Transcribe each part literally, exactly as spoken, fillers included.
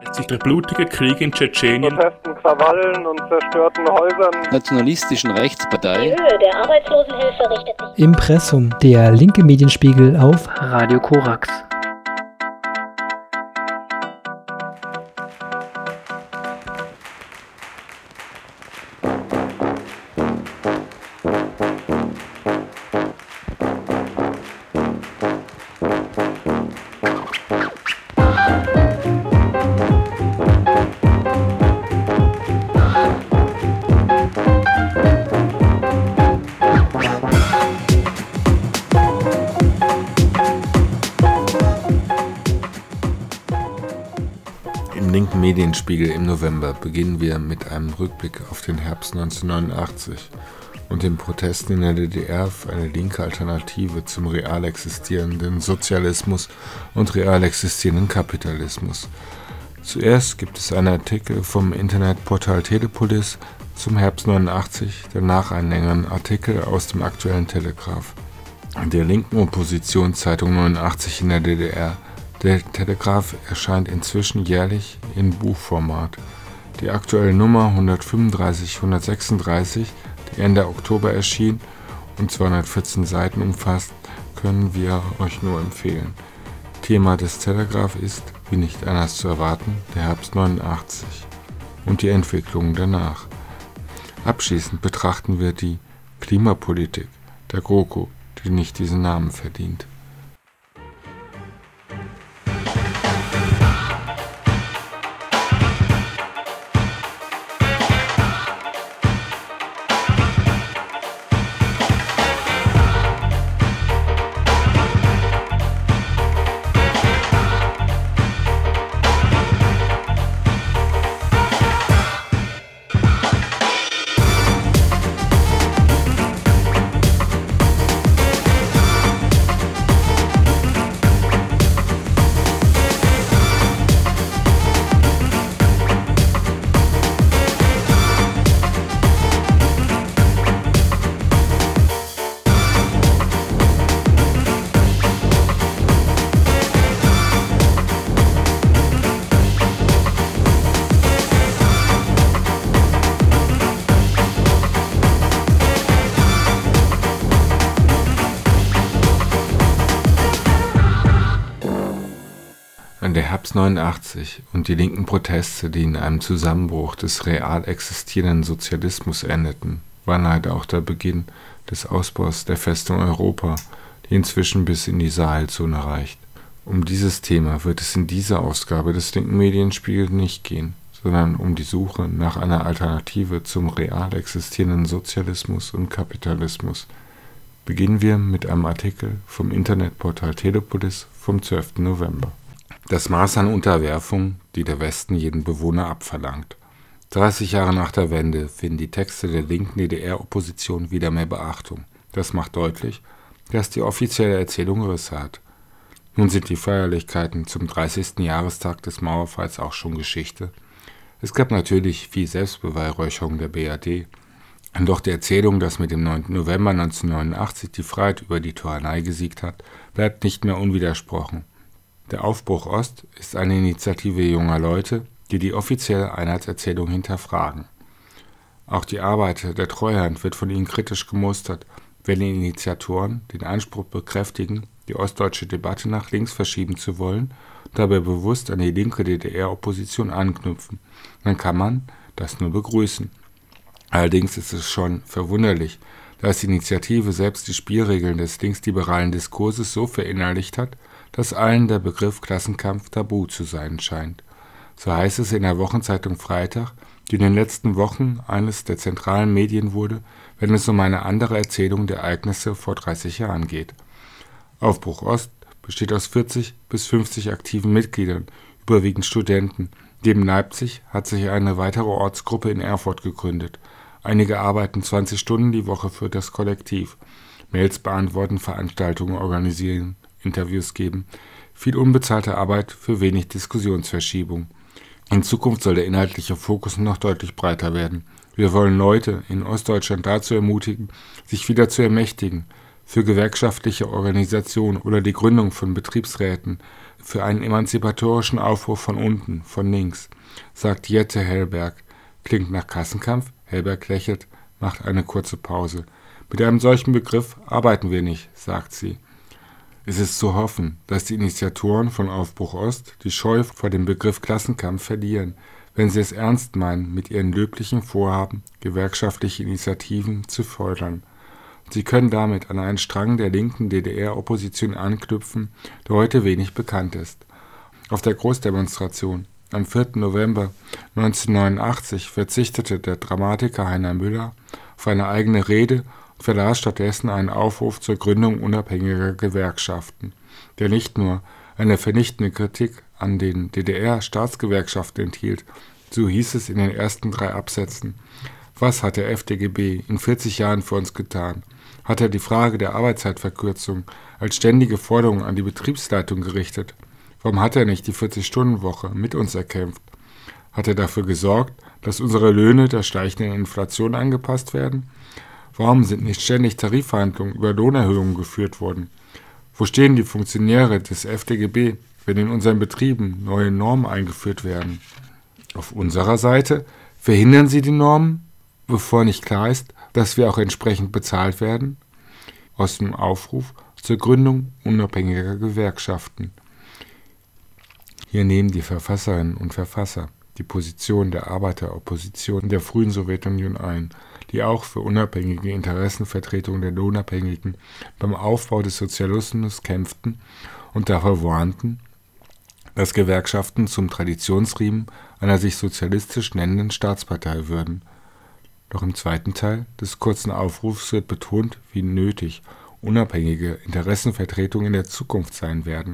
sich der blutige Krieg in Tschetschenien, Protesten, Krawallen und zerstörten Häusern, nationalistischen Rechtspartei. Die Höhe der Arbeitslosenhilfe richtet sich. Impressum, der linke Medienspiegel auf Radio Korax. Im linken Medienspiegel im November beginnen wir mit einem Rückblick auf den Herbst neunzehnhundertneunundachtzig und den Protesten in der D D R für eine linke Alternative zum real existierenden Sozialismus und real existierenden Kapitalismus. Zuerst gibt es einen Artikel vom Internetportal Telepolis zum Herbst neunundachtzig, danach einen längeren Artikel aus dem aktuellen Telegraph, der linken Oppositionszeitung neunundachtzig in der D D R. Der Telegraph erscheint inzwischen jährlich in Buchformat. Die aktuelle Nummer hundertfünfunddreißig hundertsechsunddreißig, die Ende Oktober erschien und zweihundertvierzehn Seiten umfasst, können wir euch nur empfehlen. Thema des Telegraph ist, wie nicht anders zu erwarten, der Herbst neunundachtzig und die Entwicklungen danach. Abschließend betrachten wir die Klimapolitik der GroKo, die nicht diesen Namen verdient. Der Herbst neunundachtzig und die linken Proteste, die in einem Zusammenbruch des real existierenden Sozialismus endeten, waren leider auch der Beginn des Ausbaus der Festung Europa, die inzwischen bis in die Sahelzone reicht. Um dieses Thema wird es in dieser Ausgabe des linken Medienspiegels nicht gehen, sondern um die Suche nach einer Alternative zum real existierenden Sozialismus und Kapitalismus. Beginnen wir mit einem Artikel vom Internetportal Telepolis vom zwölften November. Das Maß an Unterwerfung, die der Westen jedem Bewohner abverlangt. dreißig Jahre nach der Wende finden die Texte der linken D D R-Opposition wieder mehr Beachtung. Das macht deutlich, dass die offizielle Erzählung Risse hat. Nun sind die Feierlichkeiten zum dreißigsten Jahrestag des Mauerfalls auch schon Geschichte. Es gab natürlich viel Selbstbeweihräucherung der B R D. Doch die Erzählung, dass mit dem neunten November neunzehnhundertneunundachtzig die Freiheit über die Tyrannei gesiegt hat, bleibt nicht mehr unwidersprochen. Der Aufbruch Ost ist eine Initiative junger Leute, die die offizielle Einheitserzählung hinterfragen. Auch die Arbeit der Treuhand wird von ihnen kritisch gemustert, wenn die Initiatoren den Anspruch bekräftigen, die ostdeutsche Debatte nach links verschieben zu wollen, dabei bewusst an die linke D D R-Opposition anknüpfen. Dann kann man das nur begrüßen. Allerdings ist es schon verwunderlich, dass die Initiative selbst die Spielregeln des linksliberalen Diskurses so verinnerlicht hat, dass allen der Begriff Klassenkampf tabu zu sein scheint. So heißt es in der Wochenzeitung Freitag, die in den letzten Wochen eines der zentralen Medien wurde, wenn es um eine andere Erzählung der Ereignisse vor dreißig Jahren geht. Aufbruch Ost besteht aus vierzig bis fünfzig aktiven Mitgliedern, überwiegend Studenten. Neben Leipzig hat sich eine weitere Ortsgruppe in Erfurt gegründet. Einige arbeiten zwanzig Stunden die Woche für das Kollektiv. Mails beantworten, Veranstaltungen organisieren, Interviews geben. Viel unbezahlte Arbeit für wenig Diskussionsverschiebung. In Zukunft soll der inhaltliche Fokus noch deutlich breiter werden. Wir wollen Leute in Ostdeutschland dazu ermutigen, sich wieder zu ermächtigen, für gewerkschaftliche Organisationen oder die Gründung von Betriebsräten, für einen emanzipatorischen Aufruf von unten, von links, sagt Jette Hellberg. Klingt nach Klassenkampf? Hellberg lächelt, macht eine kurze Pause. Mit einem solchen Begriff arbeiten wir nicht, sagt sie. Es ist zu hoffen, dass die Initiatoren von Aufbruch Ost die Scheu vor dem Begriff Klassenkampf verlieren, wenn sie es ernst meinen, mit ihren löblichen Vorhaben, gewerkschaftliche Initiativen zu fördern. Sie können damit an einen Strang der linken D D R-Opposition anknüpfen, der heute wenig bekannt ist. Auf der Großdemonstration am vierten November neunzehnhundertneunundachtzig verzichtete der Dramatiker Heiner Müller auf eine eigene Rede und verlas stattdessen einen Aufruf zur Gründung unabhängiger Gewerkschaften, der nicht nur eine vernichtende Kritik an den D D R-Staatsgewerkschaften enthielt, so hieß es in den ersten drei Absätzen. Was hat der F D G B in vierzig Jahren für uns getan? Hat er die Frage der Arbeitszeitverkürzung als ständige Forderung an die Betriebsleitung gerichtet? Warum hat er nicht die vierzig-Stunden-Woche mit uns erkämpft? Hat er dafür gesorgt, dass unsere Löhne der steigenden Inflation angepasst werden? Warum sind nicht ständig Tarifverhandlungen über Lohnerhöhungen geführt worden? Wo stehen die Funktionäre des F D G B, wenn in unseren Betrieben neue Normen eingeführt werden? Auf unserer Seite verhindern sie die Normen, bevor nicht klar ist, dass wir auch entsprechend bezahlt werden? Aus dem Aufruf zur Gründung unabhängiger Gewerkschaften. Hier nehmen die Verfasserinnen und Verfasser die Position der Arbeiteropposition der frühen Sowjetunion ein, die auch für unabhängige Interessenvertretung der Lohnabhängigen beim Aufbau des Sozialismus kämpften und davor warnten, dass Gewerkschaften zum Traditionsriemen einer sich sozialistisch nennenden Staatspartei würden. Doch im zweiten Teil des kurzen Aufrufs wird betont, wie nötig unabhängige Interessenvertretungen in der Zukunft sein werden.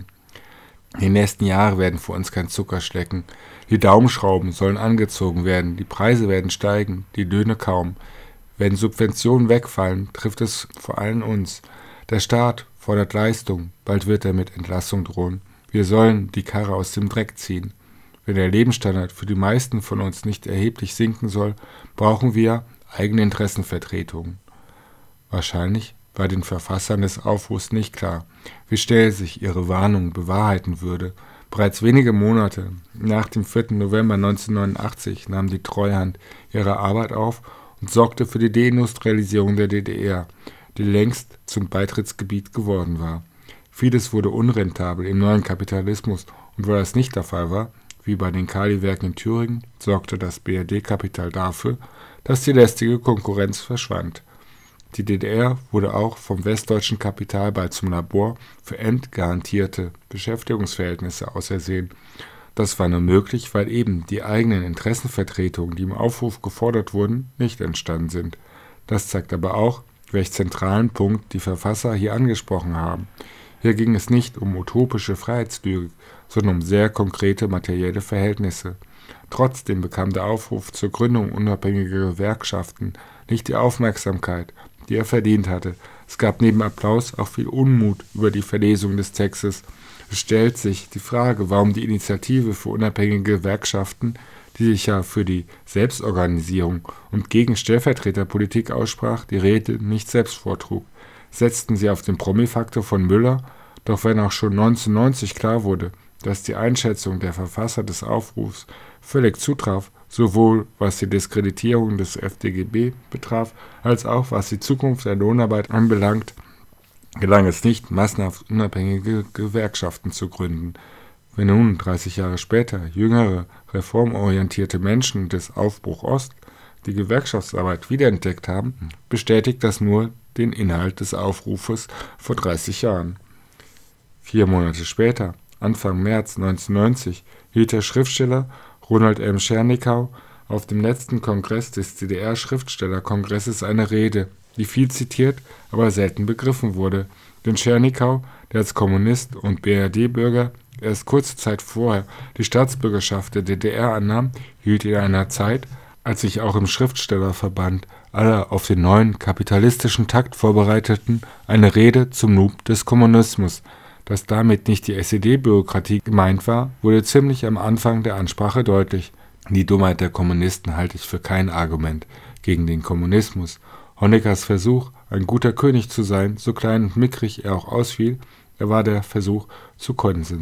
Die nächsten Jahre werden für uns kein Zuckerschlecken. Die Daumenschrauben sollen angezogen werden, die Preise werden steigen, die Löhne kaum. Wenn Subventionen wegfallen, trifft es vor allem uns. Der Staat fordert Leistung, bald wird er mit Entlassung drohen. Wir sollen die Karre aus dem Dreck ziehen. Wenn der Lebensstandard für die meisten von uns nicht erheblich sinken soll, brauchen wir eigene Interessenvertretungen. Wahrscheinlich war den Verfassern des Aufrufs nicht klar, wie schnell sich ihre Warnung bewahrheiten würde. Bereits wenige Monate nach dem vierten November neunzehnhundertneunundachtzig nahm die Treuhand ihre Arbeit auf und sorgte für die Deindustrialisierung der D D R, die längst zum Beitrittsgebiet geworden war. Vieles wurde unrentabel im neuen Kapitalismus, und wo das nicht der Fall war, wie bei den Kaliwerken in Thüringen, sorgte das B R D-Kapital dafür, dass die lästige Konkurrenz verschwand. Die D D R wurde auch vom westdeutschen Kapital bald zum Labor für entgarantierte Beschäftigungsverhältnisse ausersehen. Das war nur möglich, weil eben die eigenen Interessenvertretungen, die im Aufruf gefordert wurden, nicht entstanden sind. Das zeigt aber auch, welch zentralen Punkt die Verfasser hier angesprochen haben. Hier ging es nicht um utopische Freiheitslüge, sondern um sehr konkrete materielle Verhältnisse. Trotzdem bekam der Aufruf zur Gründung unabhängiger Gewerkschaften nicht die Aufmerksamkeit, die er verdient hatte. Es gab neben Applaus auch viel Unmut über die Verlesung des Textes. Es stellt sich die Frage, warum die Initiative für unabhängige Gewerkschaften, die sich ja für die Selbstorganisierung und gegen Stellvertreterpolitik aussprach, die Rede nicht selbst vortrug. Setzten sie auf den Promi-Faktor von Müller, doch wenn auch schon neunzehnhundertneunzig klar wurde, dass die Einschätzung der Verfasser des Aufrufs völlig zutraf, sowohl was die Diskreditierung des F D G B betraf, als auch was die Zukunft der Lohnarbeit anbelangt, gelang es nicht, massenhaft unabhängige Gewerkschaften zu gründen. Wenn nun, dreißig Jahre später, jüngere, reformorientierte Menschen des Aufbruch Ost die Gewerkschaftsarbeit wiederentdeckt haben, bestätigt das nur den Inhalt des Aufrufes vor dreißig Jahren. Vier Monate später, Anfang März neunzehnhundertneunzig, hielt der Schriftsteller Ronald M. Schernikau auf dem letzten Kongress des D D R-Schriftstellerkongresses eine Rede, die viel zitiert, aber selten begriffen wurde. Denn Schernikau, der als Kommunist und B R D-Bürger erst kurze Zeit vorher die Staatsbürgerschaft der D D R annahm, hielt in einer Zeit, als sich auch im Schriftstellerverband alle auf den neuen kapitalistischen Takt vorbereiteten, eine Rede zum Noob des Kommunismus. Dass damit nicht die S E D-Bürokratie gemeint war, wurde ziemlich am Anfang der Ansprache deutlich. Die Dummheit der Kommunisten halte ich für kein Argument gegen den Kommunismus. Honeckers Versuch, ein guter König zu sein, so klein und mickrig er auch ausfiel, er war der Versuch zu Konsens.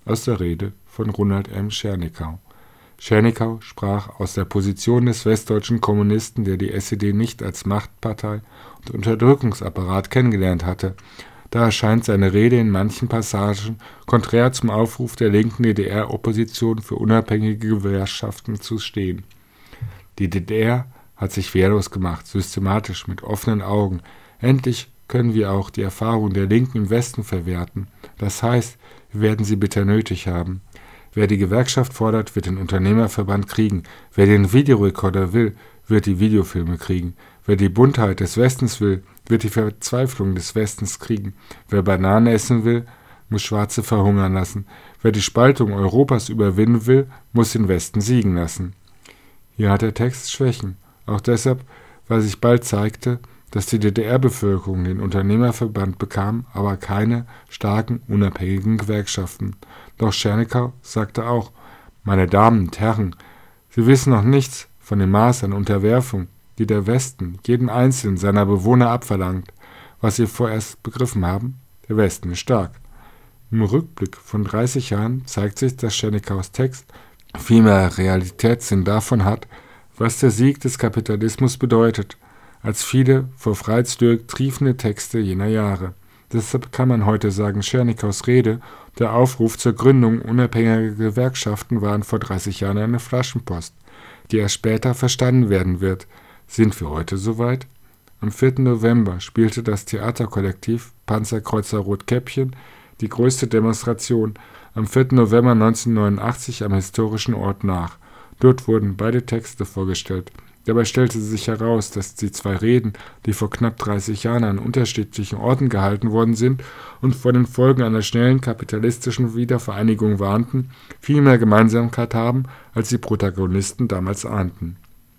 aus der Rede von Ronald M. Schernikau. Schernikau sprach aus der Position des westdeutschen Kommunisten, der die S E D nicht als Machtpartei und Unterdrückungsapparat kennengelernt hatte. Da erscheint seine Rede in manchen Passagen konträr zum Aufruf der linken D D R-Opposition für unabhängige Gewerkschaften zu stehen. Die D D R hat sich wehrlos gemacht, systematisch, mit offenen Augen. Endlich können wir auch die Erfahrung der Linken im Westen verwerten. Das heißt, wir werden sie bitter nötig haben. Wer die Gewerkschaft fordert, wird den Unternehmerverband kriegen. Wer den Videorekorder will, wird die Videofilme kriegen. Wer die Buntheit des Westens will, wird die Verzweiflung des Westens kriegen. Wer Bananen essen will, muss Schwarze verhungern lassen. Wer die Spaltung Europas überwinden will, muss den Westen siegen lassen. Hier hat der Text Schwächen. Auch deshalb, weil sich bald zeigte, dass die D D R-Bevölkerung den Unternehmerverband bekam, aber keine starken, unabhängigen Gewerkschaften. Doch Schernikau sagte auch: Meine Damen und Herren, Sie wissen noch nichts von dem Maß an Unterwerfung, die der Westen jedem einzelnen seiner Bewohner abverlangt. Was Sie vorerst begriffen haben: Der Westen ist stark. Im Rückblick von dreißig Jahren zeigt sich, dass Schernikaus Text viel mehr Realitätssinn davon hat, was der Sieg des Kapitalismus bedeutet, als viele vor Freiheitslüge triefende Texte jener Jahre. Deshalb kann man heute sagen, Schernikaus Rede, der Aufruf zur Gründung unabhängiger Gewerkschaften, waren vor dreißig Jahren eine Flaschenpost, die erst später verstanden werden wird. Sind wir heute soweit? Am vierten November spielte das Theaterkollektiv Panzerkreuzer Rotkäppchen die größte Demonstration am vierten November neunzehnhundertneunundachtzig am historischen Ort nach. Dort wurden beide Texte vorgestellt. Dabei stellte sich heraus, dass die zwei Reden, die vor knapp dreißig Jahren an unterschiedlichen Orten gehalten worden sind und vor den Folgen einer schnellen kapitalistischen Wiedervereinigung warnten, viel mehr Gemeinsamkeit haben, als die Protagonisten damals ahnten.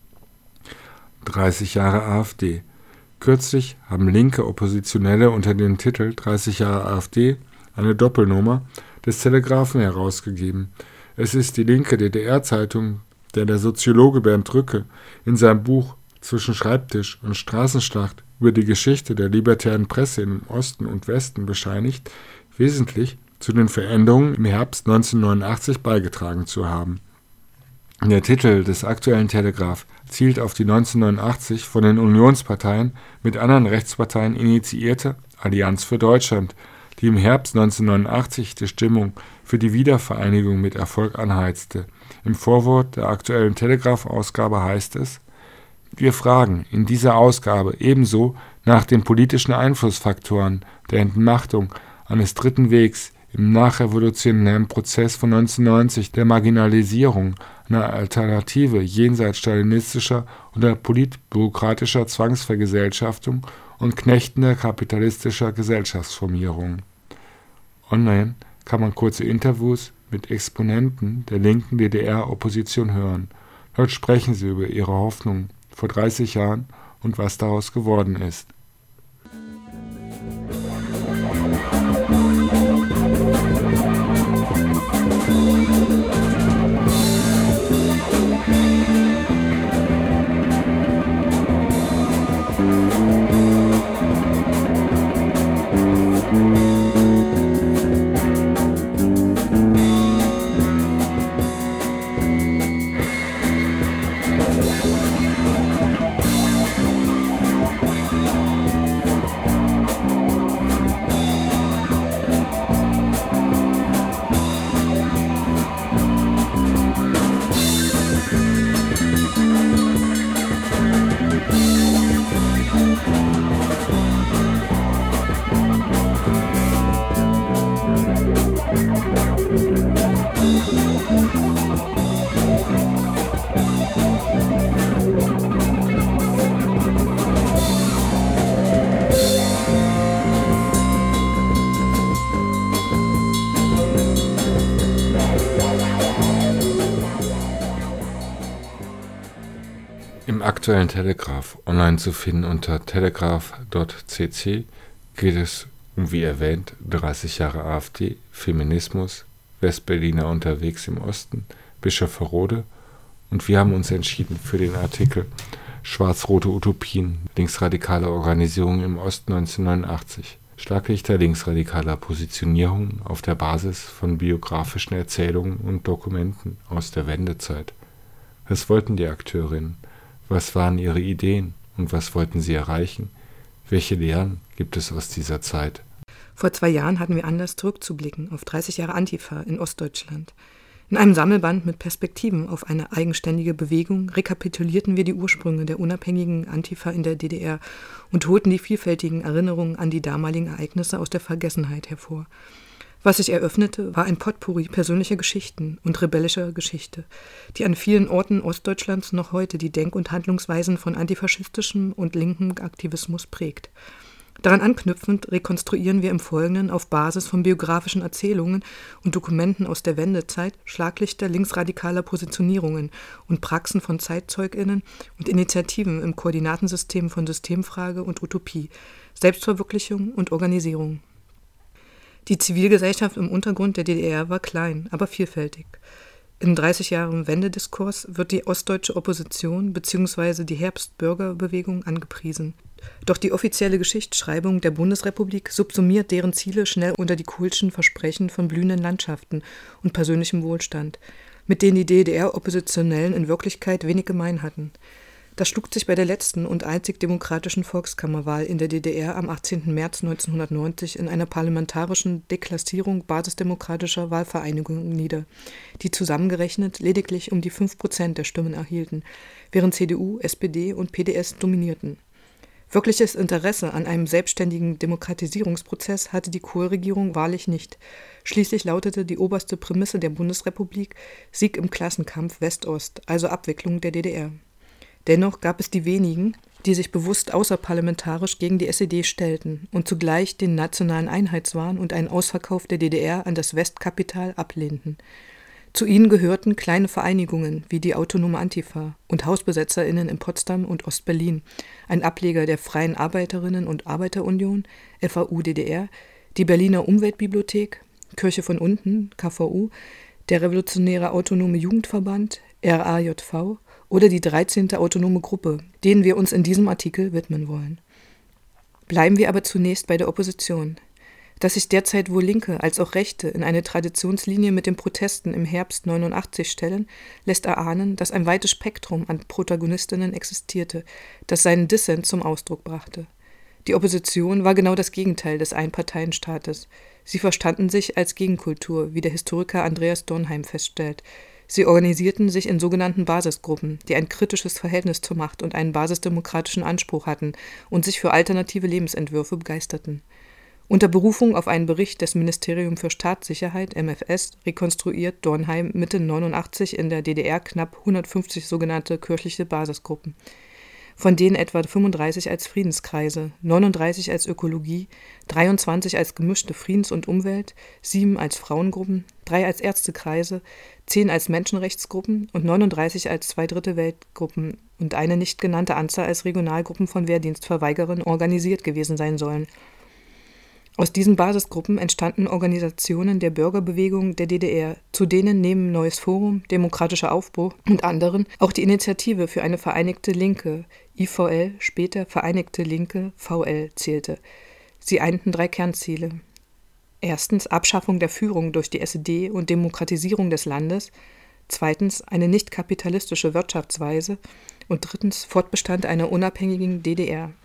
dreißig Jahre AfD. Kürzlich haben linke Oppositionelle unter dem Titel dreißig Jahre AfD eine Doppelnummer des Telegraphen herausgegeben. Es ist die linke D D R-Zeitung, der der Soziologe Bernd Rücke in seinem Buch Zwischen Schreibtisch und Straßenschlacht über die Geschichte der libertären Presse im Osten und Westen bescheinigt, wesentlich zu den Veränderungen im Herbst neunzehnhundertneunundachtzig beigetragen zu haben. Der Titel des aktuellen Telegraph zielt auf die neunzehnhundertneunundachtzig von den Unionsparteien mit anderen Rechtsparteien initiierte Allianz für Deutschland, die im Herbst neunzehnhundertneunundachtzig die Stimmung für die Wiedervereinigung mit Erfolg anheizte. Im Vorwort der aktuellen Telegraph-Ausgabe heißt es: Wir fragen in dieser Ausgabe ebenso nach den politischen Einflussfaktoren der Entmachtung eines dritten Wegs im nachrevolutionären Prozess von neunzehnhundertneunzig, der Marginalisierung einer Alternative jenseits stalinistischer oder politbürokratischer Zwangsvergesellschaftung und knechtender kapitalistischer Gesellschaftsformierung. Online kann man kurze Interviews mit Exponenten der linken D D R-Opposition hören. Dort sprechen sie über ihre Hoffnungen vor dreißig Jahren und was daraus geworden ist. Im aktuellen Telegraph, online zu finden unter telegraph punkt c c, geht es um, wie erwähnt, dreißig Jahre AfD, Feminismus, Westberliner unterwegs im Osten, Bischofferode, und wir haben uns entschieden für den Artikel Schwarz-rote Utopien, linksradikale Organisierung im Osten neunzehnhundertneunundachtzig. Schlaglichter linksradikaler Positionierung auf der Basis von biografischen Erzählungen und Dokumenten aus der Wendezeit. Was wollten die Akteurinnen? Was waren ihre Ideen? Und was wollten sie erreichen? Welche Lehren gibt es aus dieser Zeit? Vor zwei Jahren hatten wir Anlass, zurückzublicken auf dreißig Jahre Antifa in Ostdeutschland. In einem Sammelband mit Perspektiven auf eine eigenständige Bewegung rekapitulierten wir die Ursprünge der unabhängigen Antifa in der D D R und holten die vielfältigen Erinnerungen an die damaligen Ereignisse aus der Vergessenheit hervor. Was sich eröffnete, war ein Potpourri persönlicher Geschichten und rebellischer Geschichte, die an vielen Orten Ostdeutschlands noch heute die Denk- und Handlungsweisen von antifaschistischem und linkem Aktivismus prägt. Daran anknüpfend rekonstruieren wir im Folgenden auf Basis von biografischen Erzählungen und Dokumenten aus der Wendezeit Schlaglichter linksradikaler Positionierungen und Praxen von ZeitzeugInnen und Initiativen im Koordinatensystem von Systemfrage und Utopie, Selbstverwirklichung und Organisierung. Die Zivilgesellschaft im Untergrund der D D R war klein, aber vielfältig. In dreißig Jahren Wendediskurs wird die ostdeutsche Opposition bzw. die Herbstbürgerbewegung angepriesen. Doch die offizielle Geschichtsschreibung der Bundesrepublik subsumiert deren Ziele schnell unter die Kohlschen Versprechen von blühenden Landschaften und persönlichem Wohlstand, mit denen die D D R-Oppositionellen in Wirklichkeit wenig gemein hatten. Das schlug sich bei der letzten und einzig demokratischen Volkskammerwahl in der D D R am achtzehnten März neunzehnhundertneunzig in einer parlamentarischen Deklassierung basisdemokratischer Wahlvereinigungen nieder, die zusammengerechnet lediglich um die fünf Prozent der Stimmen erhielten, während C D U, S P D und P D S dominierten. Wirkliches Interesse an einem selbstständigen Demokratisierungsprozess hatte die Kohl-Regierung wahrlich nicht. Schließlich lautete die oberste Prämisse der Bundesrepublik Sieg im Klassenkampf West-Ost, also Abwicklung der D D R. Dennoch gab es die wenigen, die sich bewusst außerparlamentarisch gegen die S E D stellten und zugleich den nationalen Einheitswahn und einen Ausverkauf der D D R an das Westkapital ablehnten. Zu ihnen gehörten kleine Vereinigungen wie die Autonome Antifa und HausbesetzerInnen in Potsdam und Ostberlin, ein Ableger der Freien Arbeiterinnen- und Arbeiterunion, F A U D D R, die Berliner Umweltbibliothek, Kirche von Unten, K V U, der Revolutionäre Autonome Jugendverband, R A J V oder die dreizehnte Autonome Gruppe, denen wir uns in diesem Artikel widmen wollen. Bleiben wir aber zunächst bei der Opposition. Dass sich derzeit wohl Linke als auch Rechte in eine Traditionslinie mit den Protesten im Herbst neunundachtzig stellen, lässt erahnen, dass ein weites Spektrum an Protagonistinnen existierte, das seinen Dissens zum Ausdruck brachte. Die Opposition war genau das Gegenteil des Einparteienstaates. Sie verstanden sich als Gegenkultur, wie der Historiker Andreas Dornheim feststellt. Sie organisierten sich in sogenannten Basisgruppen, die ein kritisches Verhältnis zur Macht und einen basisdemokratischen Anspruch hatten und sich für alternative Lebensentwürfe begeisterten. Unter Berufung auf einen Bericht des Ministerium für Staatssicherheit, M F S, rekonstruiert Dornheim Mitte neunundachtzig in der D D R knapp hundertfünfzig sogenannte kirchliche Basisgruppen, von denen etwa fünfunddreißig als Friedenskreise, neununddreißig als Ökologie, dreiundzwanzig als gemischte Friedens- und Umwelt, sieben als Frauengruppen, drei als Ärztekreise, zehn als Menschenrechtsgruppen und neununddreißig als Zweidrittel-Weltgruppen und eine nicht genannte Anzahl als Regionalgruppen von Wehrdienstverweigerern organisiert gewesen sein sollen. Aus diesen Basisgruppen entstanden Organisationen der Bürgerbewegung der D D R, zu denen neben Neues Forum, Demokratischer Aufbruch und anderen auch die Initiative für eine Vereinigte Linke, I V L, später Vereinigte Linke, V L, zählte. Sie einten drei Kernziele. Erstens Abschaffung der Führung durch die S E D und Demokratisierung des Landes, zweitens eine nicht kapitalistische Wirtschaftsweise und drittens Fortbestand einer unabhängigen D D R.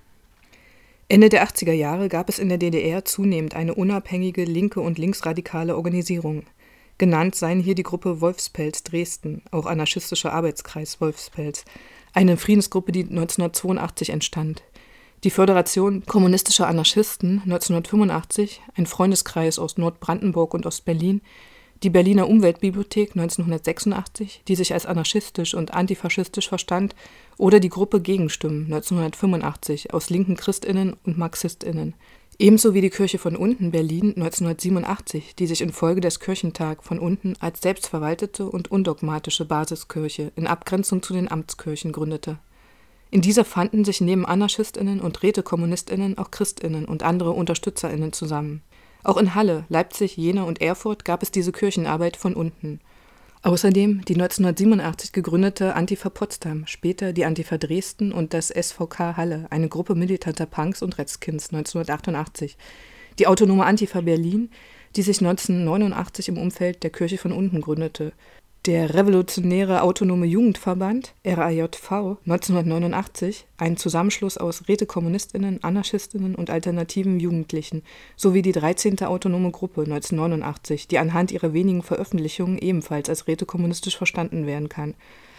Ende der achtziger Jahre gab es in der D D R zunehmend eine unabhängige linke und linksradikale Organisierung. Genannt seien hier die Gruppe Wolfspelz Dresden, auch anarchistischer Arbeitskreis Wolfspelz, eine Friedensgruppe, die neunzehnhundertzweiundachtzig entstand. Die Föderation kommunistischer Anarchisten neunzehnhundertfünfundachtzig, ein Freundeskreis aus Nordbrandenburg und Ostberlin, die Berliner Umweltbibliothek neunzehnhundertsechsundachtzig, die sich als anarchistisch und antifaschistisch verstand, oder die Gruppe Gegenstimmen neunzehnhundertfünfundachtzig aus linken Christinnen und Marxistinnen. Ebenso wie die Kirche von Unten Berlin neunzehnhundertsiebenundachtzig, die sich infolge des Kirchentag von Unten als selbstverwaltete und undogmatische Basiskirche in Abgrenzung zu den Amtskirchen gründete. In dieser fanden sich neben AnarchistInnen und RätekommunistInnen auch ChristInnen und andere UnterstützerInnen zusammen. Auch in Halle, Leipzig, Jena und Erfurt gab es diese Kirchenarbeit von unten. Außerdem die neunzehnhundertsiebenundachtzig gegründete Antifa Potsdam, später die Antifa Dresden und das S V K Halle, eine Gruppe militanter Punks und Redskins neunzehnhundertachtundachtzig, Die Autonome Antifa Berlin, die sich neunzehnhundertneunundachtzig im Umfeld der Kirche von Unten gründete. Der Revolutionäre Autonome Jugendverband, R A J V, neunzehnhundertneunundachtzig, ein Zusammenschluss aus Rätekommunistinnen, Anarchistinnen und alternativen Jugendlichen, sowie die dreizehnte Autonome Gruppe neunzehnhundertneunundachtzig, die anhand ihrer wenigen Veröffentlichungen ebenfalls als rätekommunistisch verstanden werden kann.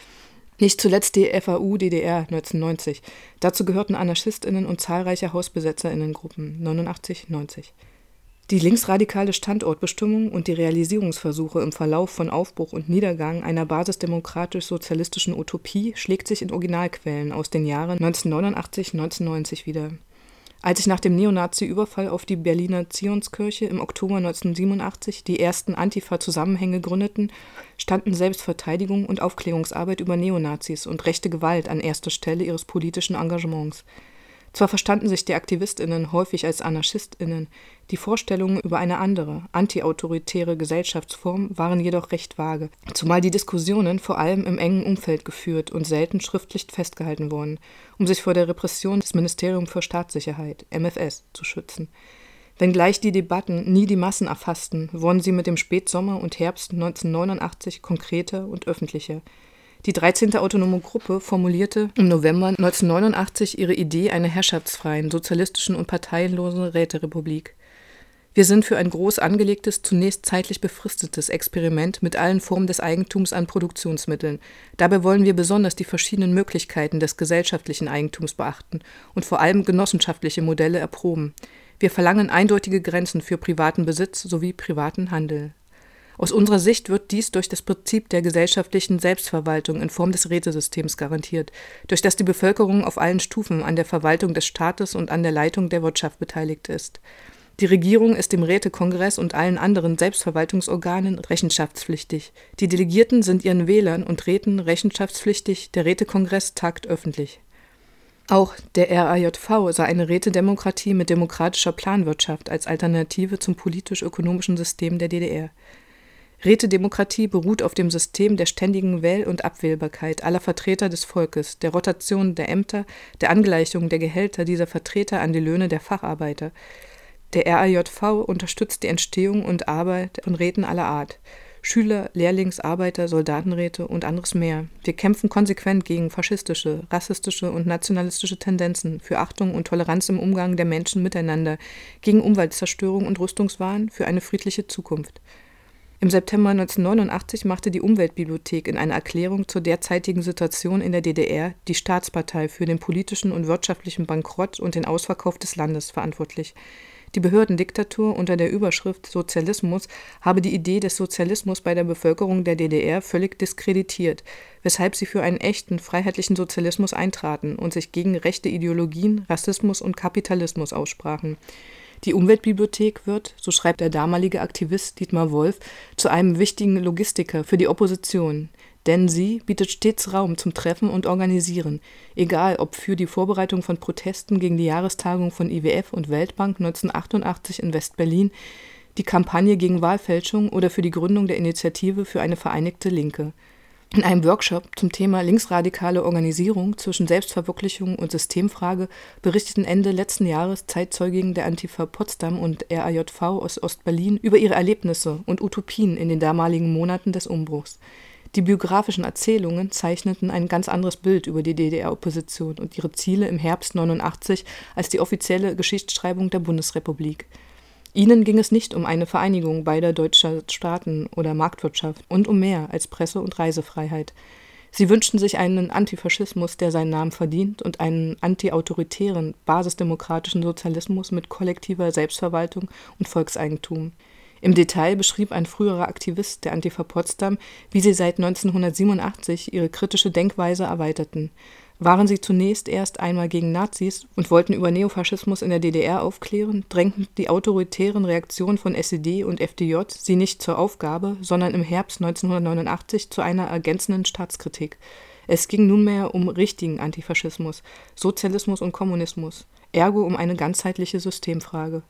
Nicht zuletzt die F A U D D R neunzehnhundertneunzig. Dazu gehörten AnarchistInnen und zahlreiche HausbesetzerInnen-Gruppen neunundachtzig neunzig. Die linksradikale Standortbestimmung und die Realisierungsversuche im Verlauf von Aufbruch und Niedergang einer basisdemokratisch-sozialistischen Utopie schlägt sich in Originalquellen aus den Jahren neunzehnhundertneunundachtzig neunzehnhundertneunzig wieder. Als sich nach dem Neonazi-Überfall auf die Berliner Zionskirche im Oktober neunzehnhundertsiebenundachtzig die ersten Antifa-Zusammenhänge gründeten, standen Selbstverteidigung und Aufklärungsarbeit über Neonazis und rechte Gewalt an erster Stelle ihres politischen Engagements. Zwar verstanden sich die AktivistInnen häufig als AnarchistInnen, die Vorstellungen über eine andere, antiautoritäre Gesellschaftsform waren jedoch recht vage, zumal die Diskussionen vor allem im engen Umfeld geführt und selten schriftlich festgehalten wurden, um sich vor der Repression des Ministerium für Staatssicherheit, M F S, zu schützen. Wenngleich die Debatten nie die Massen erfassten, wurden sie mit dem Spätsommer und Herbst neunzehnhundertneunundachtzig konkreter und öffentlicher. Die dreizehnte Autonome Gruppe formulierte im November neunzehnhundertneunundachtzig ihre Idee einer herrschaftsfreien, sozialistischen und parteienlosen Räterepublik. Wir sind für ein groß angelegtes, zunächst zeitlich befristetes Experiment mit allen Formen des Eigentums an Produktionsmitteln. Dabei wollen wir besonders die verschiedenen Möglichkeiten des gesellschaftlichen Eigentums beachten und vor allem genossenschaftliche Modelle erproben. Wir verlangen eindeutige Grenzen für privaten Besitz sowie privaten Handel. Aus unserer Sicht wird dies durch das Prinzip der gesellschaftlichen Selbstverwaltung in Form des Rätesystems garantiert, durch das die Bevölkerung auf allen Stufen an der Verwaltung des Staates und an der Leitung der Wirtschaft beteiligt ist. Die Regierung ist dem Rätekongress und allen anderen Selbstverwaltungsorganen rechenschaftspflichtig. Die Delegierten sind ihren Wählern und Räten rechenschaftspflichtig, der Rätekongress tagt öffentlich. Auch der R A J V sah eine Rätedemokratie mit demokratischer Planwirtschaft als Alternative zum politisch-ökonomischen System der D D R. Rätedemokratie beruht auf dem System der ständigen Wähl- und Abwählbarkeit aller Vertreter des Volkes, der Rotation der Ämter, der Angleichung der Gehälter dieser Vertreter an die Löhne der Facharbeiter. Der R A J V unterstützt die Entstehung und Arbeit von Räten aller Art. Schüler, Lehrlings-, Arbeiter-, Soldatenräte und anderes mehr. Wir kämpfen konsequent gegen faschistische, rassistische und nationalistische Tendenzen, für Achtung und Toleranz im Umgang der Menschen miteinander, gegen Umweltzerstörung und Rüstungswahn, für eine friedliche Zukunft. Im September neunzehnhundertneunundachtzig machte die Umweltbibliothek in einer Erklärung zur derzeitigen Situation in der D D R die Staatspartei für den politischen und wirtschaftlichen Bankrott und den Ausverkauf des Landes verantwortlich. Die Behördendiktatur unter der Überschrift Sozialismus habe die Idee des Sozialismus bei der Bevölkerung der D D R völlig diskreditiert, weshalb sie für einen echten, freiheitlichen Sozialismus eintraten und sich gegen rechte Ideologien, Rassismus und Kapitalismus aussprachen. Die Umweltbibliothek wird, so schreibt der damalige Aktivist Dietmar Wolf, zu einem wichtigen Logistiker für die Opposition, denn sie bietet stets Raum zum Treffen und Organisieren, egal ob für die Vorbereitung von Protesten gegen die Jahrestagung von I W F und Weltbank neunzehnhundertachtundachtzig in West-Berlin, die Kampagne gegen Wahlfälschung oder für die Gründung der Initiative für eine vereinigte Linke. In einem Workshop zum Thema linksradikale Organisierung zwischen Selbstverwirklichung und Systemfrage berichteten Ende letzten Jahres Zeitzeuginnen der Antifa Potsdam und R A J V aus Ostberlin über ihre Erlebnisse und Utopien in den damaligen Monaten des Umbruchs. Die biografischen Erzählungen zeichneten ein ganz anderes Bild über die D D R-Opposition und ihre Ziele im Herbst neunundachtzig als die offizielle Geschichtsschreibung der Bundesrepublik. Ihnen ging es nicht um eine Vereinigung beider deutscher Staaten oder Marktwirtschaft und um mehr als Presse- und Reisefreiheit. Sie wünschten sich einen Antifaschismus, der seinen Namen verdient, und einen antiautoritären, basisdemokratischen Sozialismus mit kollektiver Selbstverwaltung und Volkseigentum. Im Detail beschrieb ein früherer Aktivist der Antifa Potsdam, wie sie seit neunzehnhundertsiebenundachtzig ihre kritische Denkweise erweiterten. Waren sie zunächst erst einmal gegen Nazis und wollten über Neofaschismus in der D D R aufklären, drängten die autoritären Reaktionen von S E D und F D J sie nicht zur Aufgabe, sondern im Herbst neunzehnhundertneunundachtzig zu einer ergänzenden Staatskritik. Es ging nunmehr um richtigen Antifaschismus, Sozialismus und Kommunismus, ergo um eine ganzheitliche Systemfrage.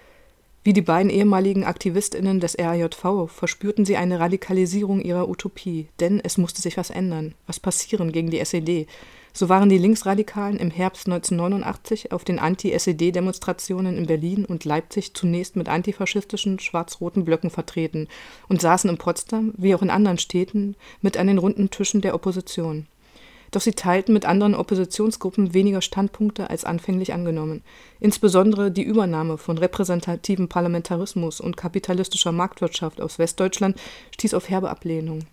Wie die beiden ehemaligen AktivistInnen des R A J V verspürten sie eine Radikalisierung ihrer Utopie, denn es musste sich was ändern, was passieren gegen die S E D. So waren die Linksradikalen im Herbst neunzehnhundertneunundachtzig auf den Anti-S E D-Demonstrationen in Berlin und Leipzig zunächst mit antifaschistischen schwarz-roten Blöcken vertreten und saßen in Potsdam, wie auch in anderen Städten, mit an den runden Tischen der Opposition. Doch sie teilten mit anderen Oppositionsgruppen weniger Standpunkte als anfänglich angenommen. Insbesondere die Übernahme von repräsentativem Parlamentarismus und kapitalistischer Marktwirtschaft aus Westdeutschland stieß auf herbe Ablehnung.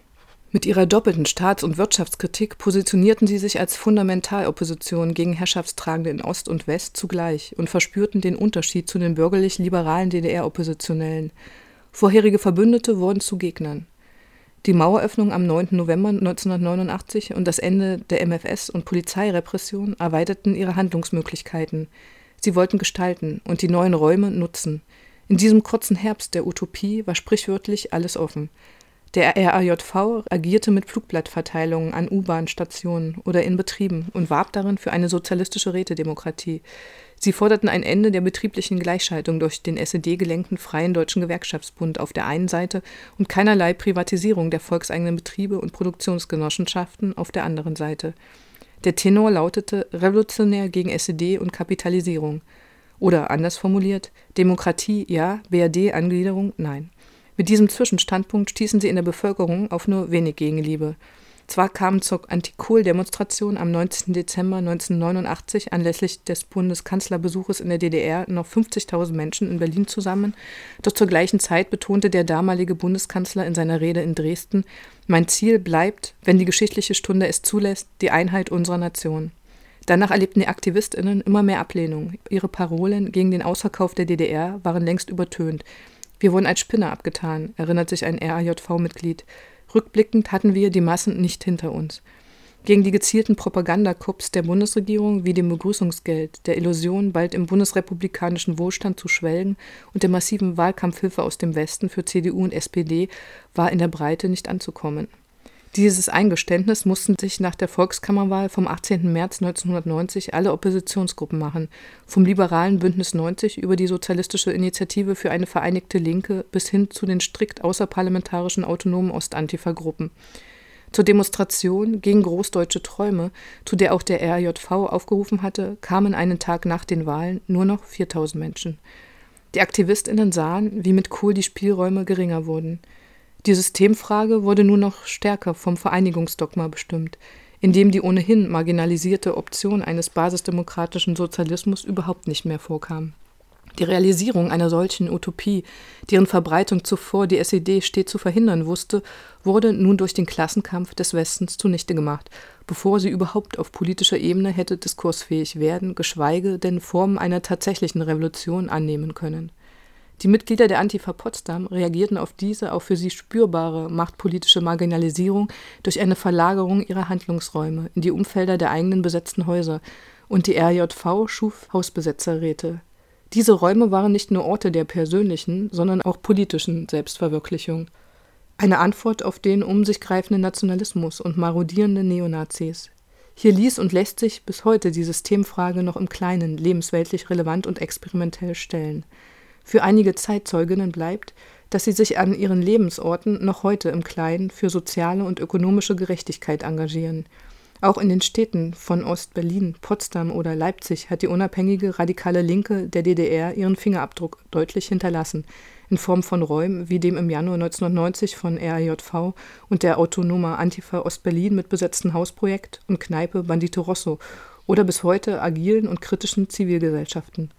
Mit ihrer doppelten Staats- und Wirtschaftskritik positionierten sie sich als Fundamentalopposition gegen Herrschaftstragende in Ost und West zugleich und verspürten den Unterschied zu den bürgerlich-liberalen D D R-Oppositionellen. Vorherige Verbündete wurden zu Gegnern. Die Maueröffnung am neunten November neunzehnhundertneunundachtzig und das Ende der M F S- und Polizeirepression erweiterten ihre Handlungsmöglichkeiten. Sie wollten gestalten und die neuen Räume nutzen. In diesem kurzen Herbst der Utopie war sprichwörtlich alles offen. Der R A J V agierte mit Flugblattverteilungen an U-Bahn-Stationen oder in Betrieben und warb darin für eine sozialistische Rätedemokratie. Sie forderten ein Ende der betrieblichen Gleichschaltung durch den S E D-gelenkten Freien Deutschen Gewerkschaftsbund auf der einen Seite und keinerlei Privatisierung der volkseigenen Betriebe und Produktionsgenossenschaften auf der anderen Seite. Der Tenor lautete revolutionär gegen S E D und Kapitalisierung. Oder anders formuliert, Demokratie ja, B R D-Angliederung nein. Mit diesem Zwischenstandpunkt stießen sie in der Bevölkerung auf nur wenig Gegenliebe. Zwar kamen zur Anti-Kohl-Demonstration am neunzehnten Dezember neunzehnhundertneunundachtzig anlässlich des Bundeskanzlerbesuches in der D D R noch fünfzigtausend Menschen in Berlin zusammen, doch zur gleichen Zeit betonte der damalige Bundeskanzler in seiner Rede in Dresden: Mein Ziel bleibt, wenn die geschichtliche Stunde es zulässt, die Einheit unserer Nation. Danach erlebten die AktivistInnen immer mehr Ablehnung. Ihre Parolen gegen den Ausverkauf der D D R waren längst übertönt. Wir wurden als Spinner abgetan, erinnert sich ein R A J V-Mitglied. Rückblickend hatten wir die Massen nicht hinter uns. Gegen die gezielten Propagandakups der Bundesregierung wie dem Begrüßungsgeld, der Illusion, bald im bundesrepublikanischen Wohlstand zu schwelgen und der massiven Wahlkampfhilfe aus dem Westen für C D U und S P D war in der Breite nicht anzukommen. Dieses Eingeständnis mussten sich nach der Volkskammerwahl vom achtzehnten März neunzehnhundertneunzig alle Oppositionsgruppen machen, vom liberalen Bündnis neunzig über die Sozialistische Initiative für eine vereinigte Linke bis hin zu den strikt außerparlamentarischen autonomen Ostantifa-Gruppen. Zur Demonstration gegen großdeutsche Träume, zu der auch der R A J V aufgerufen hatte, kamen einen Tag nach den Wahlen nur noch viertausend Menschen. Die AktivistInnen sahen, wie mit Kohl die Spielräume geringer wurden. Die Systemfrage wurde nur noch stärker vom Vereinigungsdogma bestimmt, in dem die ohnehin marginalisierte Option eines basisdemokratischen Sozialismus überhaupt nicht mehr vorkam. Die Realisierung einer solchen Utopie, deren Verbreitung zuvor die S E D stets zu verhindern wusste, wurde nun durch den Klassenkampf des Westens zunichte gemacht, bevor sie überhaupt auf politischer Ebene hätte diskursfähig werden, geschweige denn Formen einer tatsächlichen Revolution annehmen können. Die Mitglieder der Antifa Potsdam reagierten auf diese auch für sie spürbare machtpolitische Marginalisierung durch eine Verlagerung ihrer Handlungsräume in die Umfelder der eigenen besetzten Häuser, und die R A J V schuf Hausbesetzerräte. Diese Räume waren nicht nur Orte der persönlichen, sondern auch politischen Selbstverwirklichung. Eine Antwort auf den um sich greifenden Nationalismus und marodierende Neonazis. Hier ließ und lässt sich bis heute die Systemfrage noch im Kleinen lebensweltlich relevant und experimentell stellen. Für einige Zeitzeuginnen bleibt, dass sie sich an ihren Lebensorten noch heute im Kleinen für soziale und ökonomische Gerechtigkeit engagieren. Auch in den Städten von Ost-Berlin, Potsdam oder Leipzig hat die unabhängige radikale Linke der D D R ihren Fingerabdruck deutlich hinterlassen, in Form von Räumen wie dem im Januar neunzehnhundertneunzig von R A J V und der Autonoma Antifa Ost-Berlin mit besetzten Hausprojekt und Kneipe Bandito Rosso oder bis heute agilen und kritischen Zivilgesellschaften.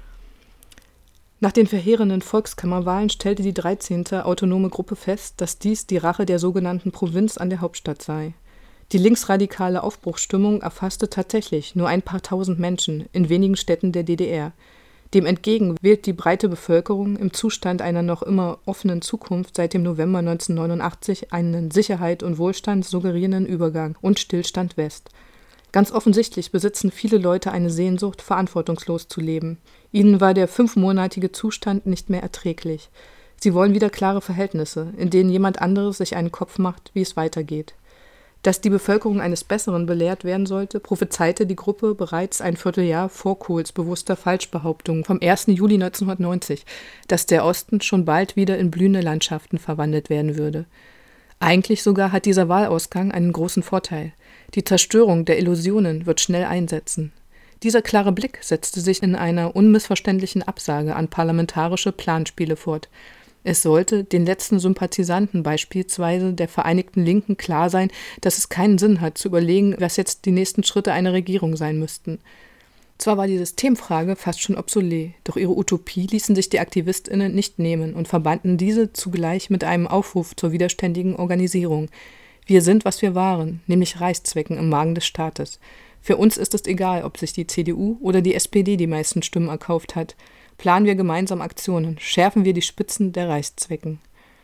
Nach den verheerenden Volkskammerwahlen stellte die dreizehnte Autonome Gruppe fest, dass dies die Rache der sogenannten Provinz an der Hauptstadt sei. Die linksradikale Aufbruchsstimmung erfasste tatsächlich nur ein paar tausend Menschen in wenigen Städten der D D R. Dem entgegen wählt die breite Bevölkerung im Zustand einer noch immer offenen Zukunft seit dem November neunzehnhundertneunundachtzig einen Sicherheit und Wohlstand suggerierenden Übergang und Stillstand West. Ganz offensichtlich besitzen viele Leute eine Sehnsucht, verantwortungslos zu leben. Ihnen war der fünfmonatige Zustand nicht mehr erträglich. Sie wollen wieder klare Verhältnisse, in denen jemand anderes sich einen Kopf macht, wie es weitergeht. Dass die Bevölkerung eines Besseren belehrt werden sollte, prophezeite die Gruppe bereits ein Vierteljahr vor Kohls bewusster Falschbehauptung vom ersten Juli neunzehnhundertneunzig, dass der Osten schon bald wieder in blühende Landschaften verwandelt werden würde. Eigentlich sogar hat dieser Wahlausgang einen großen Vorteil. Die Zerstörung der Illusionen wird schnell einsetzen. Dieser klare Blick setzte sich in einer unmissverständlichen Absage an parlamentarische Planspiele fort. Es sollte den letzten Sympathisanten beispielsweise der Vereinigten Linken klar sein, dass es keinen Sinn hat, zu überlegen, was jetzt die nächsten Schritte einer Regierung sein müssten. Zwar war die Systemfrage fast schon obsolet, doch ihre Utopie ließen sich die AktivistInnen nicht nehmen und verbanden diese zugleich mit einem Aufruf zur widerständigen Organisierung. Wir sind, was wir waren, nämlich Reichszwecken im Magen des Staates. Für uns ist es egal, ob sich die C D U oder die S P D die meisten Stimmen erkauft hat. Planen wir gemeinsam Aktionen, schärfen wir die Spitzen der Reichszwecken.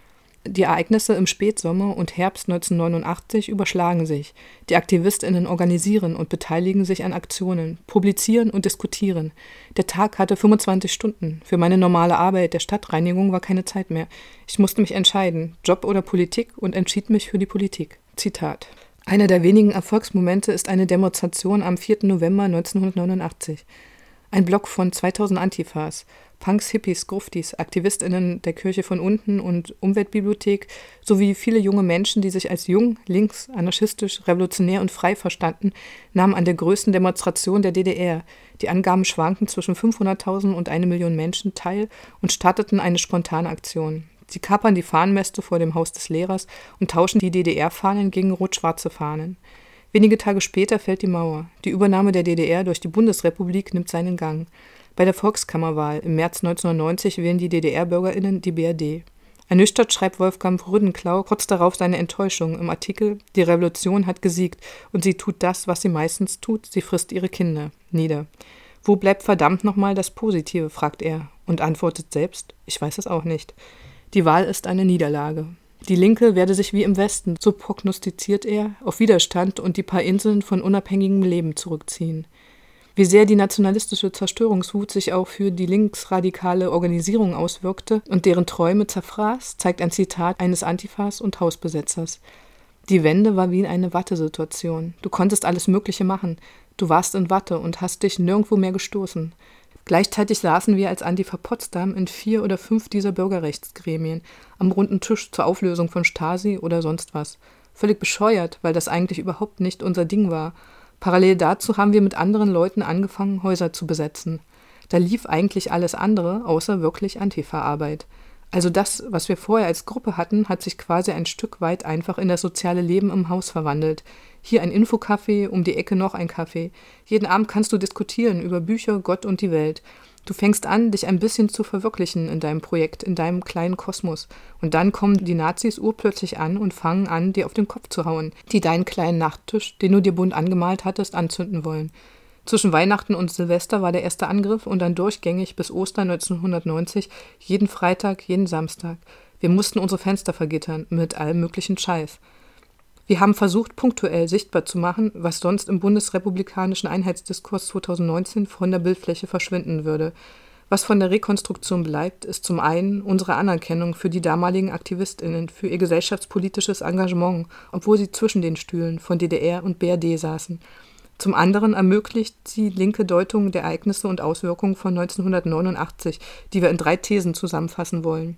Die Ereignisse im Spätsommer und Herbst neunzehnhundertneunundachtzig überschlagen sich. Die AktivistInnen organisieren und beteiligen sich an Aktionen, publizieren und diskutieren. Der Tag hatte fünfundzwanzig Stunden. Für meine normale Arbeit der Stadtreinigung war keine Zeit mehr. Ich musste mich entscheiden, Job oder Politik, und entschied mich für die Politik. Zitat. Einer der wenigen Erfolgsmomente ist eine Demonstration am vierten November neunzehnhundertneunundachtzig. Ein Block von zweitausend Antifas, Punks, Hippies, Gruftis, AktivistInnen der Kirche von unten und Umweltbibliothek sowie viele junge Menschen, die sich als jung, links, anarchistisch, revolutionär und frei verstanden, nahmen an der größten Demonstration der D D R, die Angaben schwanken zwischen fünfhunderttausend und eine Million Menschen, teil und starteten eine spontane Aktion. Sie kapern die Fahnenmäste vor dem Haus des Lehrers und tauschen die D D R-Fahnen gegen rot-schwarze Fahnen. Wenige Tage später fällt die Mauer. Die Übernahme der D D R durch die Bundesrepublik nimmt seinen Gang. Bei der Volkskammerwahl im März neunzehnhundertneunzig wählen die D D R-BürgerInnen die B R D. Ernüchtert schreibt Wolfgang Rüdenklau kurz darauf seine Enttäuschung im Artikel »Die Revolution hat gesiegt und sie tut das, was sie meistens tut, sie frisst ihre Kinder« nieder. Wo bleibt verdammt nochmal das Positive, fragt er und antwortet selbst, ich weiß es auch nicht. Die Wahl ist eine Niederlage. Die Linke werde sich wie im Westen, so prognostiziert er, auf Widerstand und die paar Inseln von unabhängigem Leben zurückziehen. Wie sehr die nationalistische Zerstörungswut sich auch für die linksradikale Organisierung auswirkte und deren Träume zerfraß, zeigt ein Zitat eines Antifas und Hausbesetzers. Die Wende war wie eine Wattesituation. Du konntest alles Mögliche machen. Du warst in Watte und hast dich nirgendwo mehr gestoßen. Gleichzeitig saßen wir als Antifa Potsdam in vier oder fünf dieser Bürgerrechtsgremien, am runden Tisch zur Auflösung von Stasi oder sonst was. Völlig bescheuert, weil das eigentlich überhaupt nicht unser Ding war. Parallel dazu haben wir mit anderen Leuten angefangen, Häuser zu besetzen. Da lief eigentlich alles andere, außer wirklich Antifa-Arbeit. Also das, was wir vorher als Gruppe hatten, hat sich quasi ein Stück weit einfach in das soziale Leben im Haus verwandelt. Hier ein Infocafé, um die Ecke noch ein Café. Jeden Abend kannst du diskutieren über Bücher, Gott und die Welt. Du fängst an, dich ein bisschen zu verwirklichen in deinem Projekt, in deinem kleinen Kosmos. Und dann kommen die Nazis urplötzlich an und fangen an, dir auf den Kopf zu hauen, die deinen kleinen Nachttisch, den du dir bunt angemalt hattest, anzünden wollen. Zwischen Weihnachten und Silvester war der erste Angriff und dann durchgängig bis Ostern neunzehnhundertneunzig, jeden Freitag, jeden Samstag. Wir mussten unsere Fenster vergittern, mit allem möglichen Scheiß. Wir haben versucht, punktuell sichtbar zu machen, was sonst im bundesrepublikanischen Einheitsdiskurs zweitausendneunzehn von der Bildfläche verschwinden würde. Was von der Rekonstruktion bleibt, ist zum einen unsere Anerkennung für die damaligen AktivistInnen, für ihr gesellschaftspolitisches Engagement, obwohl sie zwischen den Stühlen von D D R und B R D saßen. Zum anderen ermöglicht sie linke Deutung der Ereignisse und Auswirkungen von neunzehnhundertneunundachtzig, die wir in drei Thesen zusammenfassen wollen.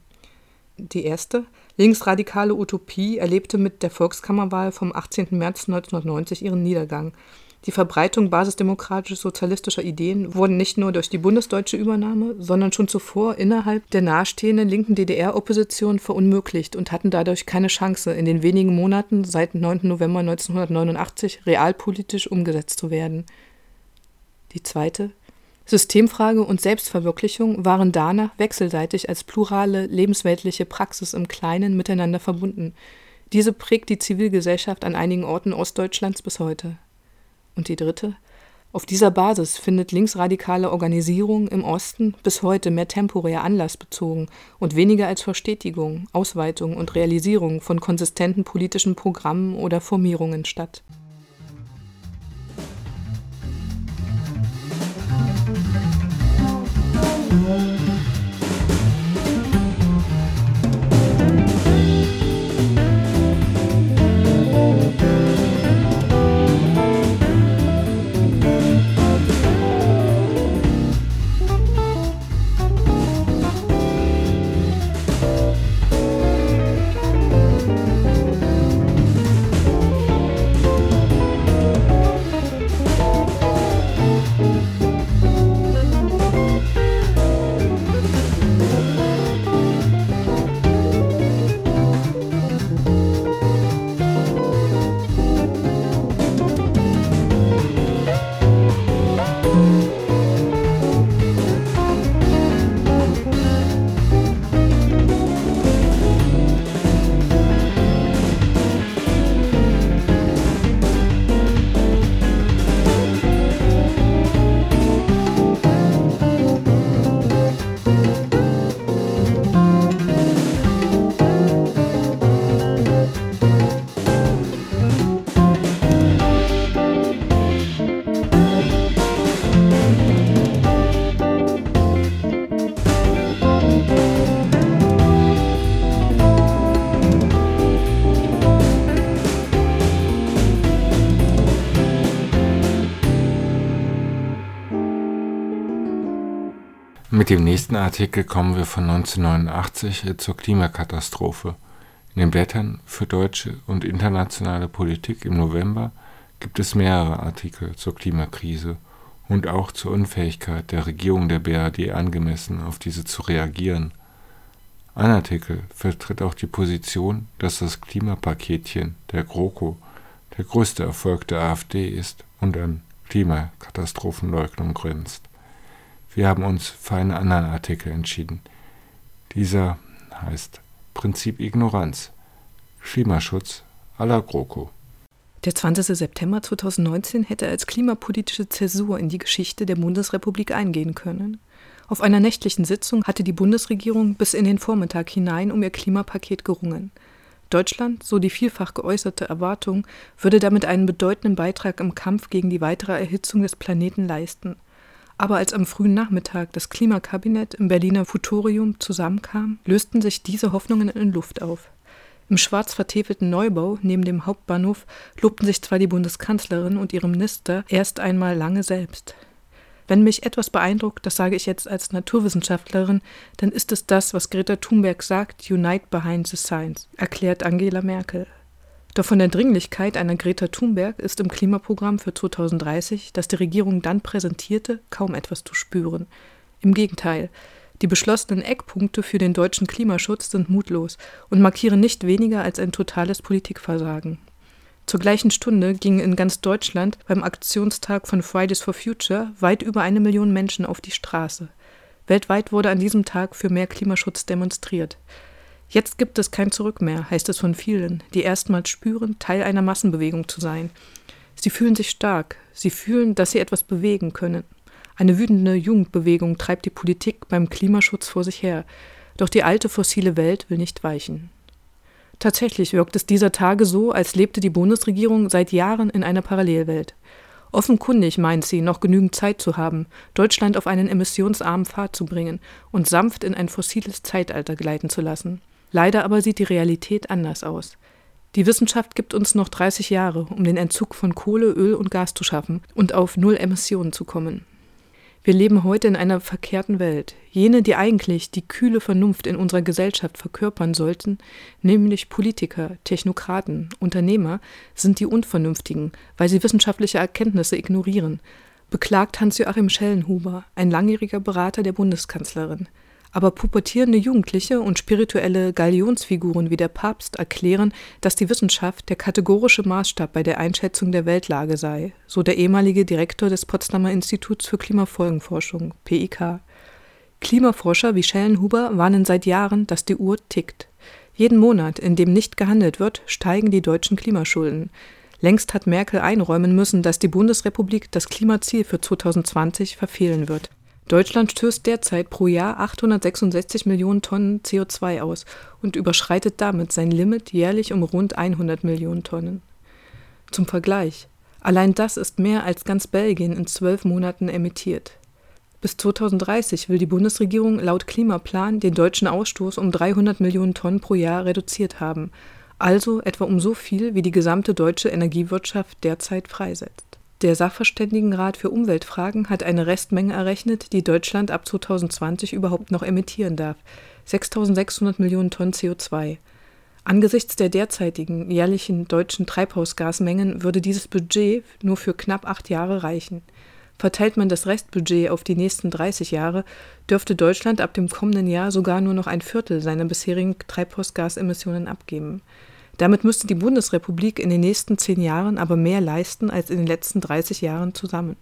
Die erste, linksradikale Utopie, erlebte mit der Volkskammerwahl vom achtzehnten März neunzehnhundertneunzig ihren Niedergang. Die Verbreitung basisdemokratisch-sozialistischer Ideen wurden nicht nur durch die bundesdeutsche Übernahme, sondern schon zuvor innerhalb der nahestehenden linken D D R-Opposition verunmöglicht und hatten dadurch keine Chance, in den wenigen Monaten seit neunten November neunzehnhundertneunundachtzig realpolitisch umgesetzt zu werden. Die zweite, Systemfrage und Selbstverwirklichung waren danach wechselseitig als plurale, lebensweltliche Praxis im Kleinen miteinander verbunden. Diese prägt die Zivilgesellschaft an einigen Orten Ostdeutschlands bis heute. Und die dritte? Auf dieser Basis findet linksradikale Organisierung im Osten bis heute mehr temporär anlassbezogen und weniger als Verstetigung, Ausweitung und Realisierung von konsistenten politischen Programmen oder Formierungen statt. Mit dem nächsten Artikel kommen wir von neunzehnhundertneunundachtzig zur Klimakatastrophe. In den Blättern für deutsche und internationale Politik im November gibt es mehrere Artikel zur Klimakrise und auch zur Unfähigkeit der Regierung der B R D angemessen auf diese zu reagieren. Ein Artikel vertritt auch die Position, dass das Klimapaketchen der GroKo der größte Erfolg der AfD ist und an Klimakatastrophenleugnung grenzt. Wir haben uns für einen anderen Artikel entschieden. Dieser heißt Prinzip Ignoranz. Klimaschutz à la GroKo. Der zwanzigster September zweitausendneunzehn hätte als klimapolitische Zäsur in die Geschichte der Bundesrepublik eingehen können. Auf einer nächtlichen Sitzung hatte die Bundesregierung bis in den Vormittag hinein um ihr Klimapaket gerungen. Deutschland, so die vielfach geäußerte Erwartung, würde damit einen bedeutenden Beitrag im Kampf gegen die weitere Erhitzung des Planeten leisten. Aber als am frühen Nachmittag das Klimakabinett im Berliner Futorium zusammenkam, lösten sich diese Hoffnungen in Luft auf. Im schwarz vertäfelten Neubau neben dem Hauptbahnhof lobten sich zwar die Bundeskanzlerin und ihre Minister erst einmal lange selbst. Wenn mich etwas beeindruckt, das sage ich jetzt als Naturwissenschaftlerin, dann ist es das, was Greta Thunberg sagt, Unite behind the science, erklärt Angela Merkel. Doch von der Dringlichkeit einer Greta Thunberg ist im Klimaprogramm für zweitausenddreißig, das die Regierung dann präsentierte, kaum etwas zu spüren. Im Gegenteil, die beschlossenen Eckpunkte für den deutschen Klimaschutz sind mutlos und markieren nicht weniger als ein totales Politikversagen. Zur gleichen Stunde gingen in ganz Deutschland beim Aktionstag von Fridays for Future weit über eine Million Menschen auf die Straße. Weltweit wurde an diesem Tag für mehr Klimaschutz demonstriert. Jetzt gibt es kein Zurück mehr, heißt es von vielen, die erstmals spüren, Teil einer Massenbewegung zu sein. Sie fühlen sich stark, sie fühlen, dass sie etwas bewegen können. Eine wütende Jugendbewegung treibt die Politik beim Klimaschutz vor sich her, doch die alte fossile Welt will nicht weichen. Tatsächlich wirkt es dieser Tage so, als lebte die Bundesregierung seit Jahren in einer Parallelwelt. Offenkundig meint sie, noch genügend Zeit zu haben, Deutschland auf einen emissionsarmen Pfad zu bringen und sanft in ein fossiles Zeitalter gleiten zu lassen. Leider aber sieht die Realität anders aus. Die Wissenschaft gibt uns noch dreißig Jahre, um den Entzug von Kohle, Öl und Gas zu schaffen und auf Null Emissionen zu kommen. Wir leben heute in einer verkehrten Welt. Jene, die eigentlich die kühle Vernunft in unserer Gesellschaft verkörpern sollten, nämlich Politiker, Technokraten, Unternehmer, sind die Unvernünftigen, weil sie wissenschaftliche Erkenntnisse ignorieren, beklagt Hans-Joachim Schellenhuber, ein langjähriger Berater der Bundeskanzlerin. Aber pubertierende Jugendliche und spirituelle Galionsfiguren wie der Papst erklären, dass die Wissenschaft der kategorische Maßstab bei der Einschätzung der Weltlage sei, so der ehemalige Direktor des Potsdamer Instituts für Klimafolgenforschung, P I K. Klimaforscher wie Schellenhuber warnen seit Jahren, dass die Uhr tickt. Jeden Monat, in dem nicht gehandelt wird, steigen die deutschen Klimaschulden. Längst hat Merkel einräumen müssen, dass die Bundesrepublik das Klimaziel für zweitausendzwanzig verfehlen wird. Deutschland stößt derzeit pro Jahr achthundertsechsundsechzig Millionen Tonnen C O zwei aus und überschreitet damit sein Limit jährlich um rund hundert Millionen Tonnen. Zum Vergleich, allein das ist mehr als ganz Belgien in zwölf Monaten emittiert. Bis zweitausenddreißig will die Bundesregierung laut Klimaplan den deutschen Ausstoß um dreihundert Millionen Tonnen pro Jahr reduziert haben, also etwa um so viel, wie die gesamte deutsche Energiewirtschaft derzeit freisetzt. Der Sachverständigenrat für Umweltfragen hat eine Restmenge errechnet, die Deutschland ab zweitausendzwanzig überhaupt noch emittieren darf, sechstausendsechshundert Millionen Tonnen C O zwei. Angesichts der derzeitigen jährlichen deutschen Treibhausgasmengen würde dieses Budget nur für knapp acht Jahre reichen. Verteilt man das Restbudget auf die nächsten dreißig Jahre, dürfte Deutschland ab dem kommenden Jahr sogar nur noch ein Viertel seiner bisherigen Treibhausgasemissionen abgeben. Damit müsste die Bundesrepublik in den nächsten zehn Jahren aber mehr leisten als in den letzten dreißig Jahren zusammen.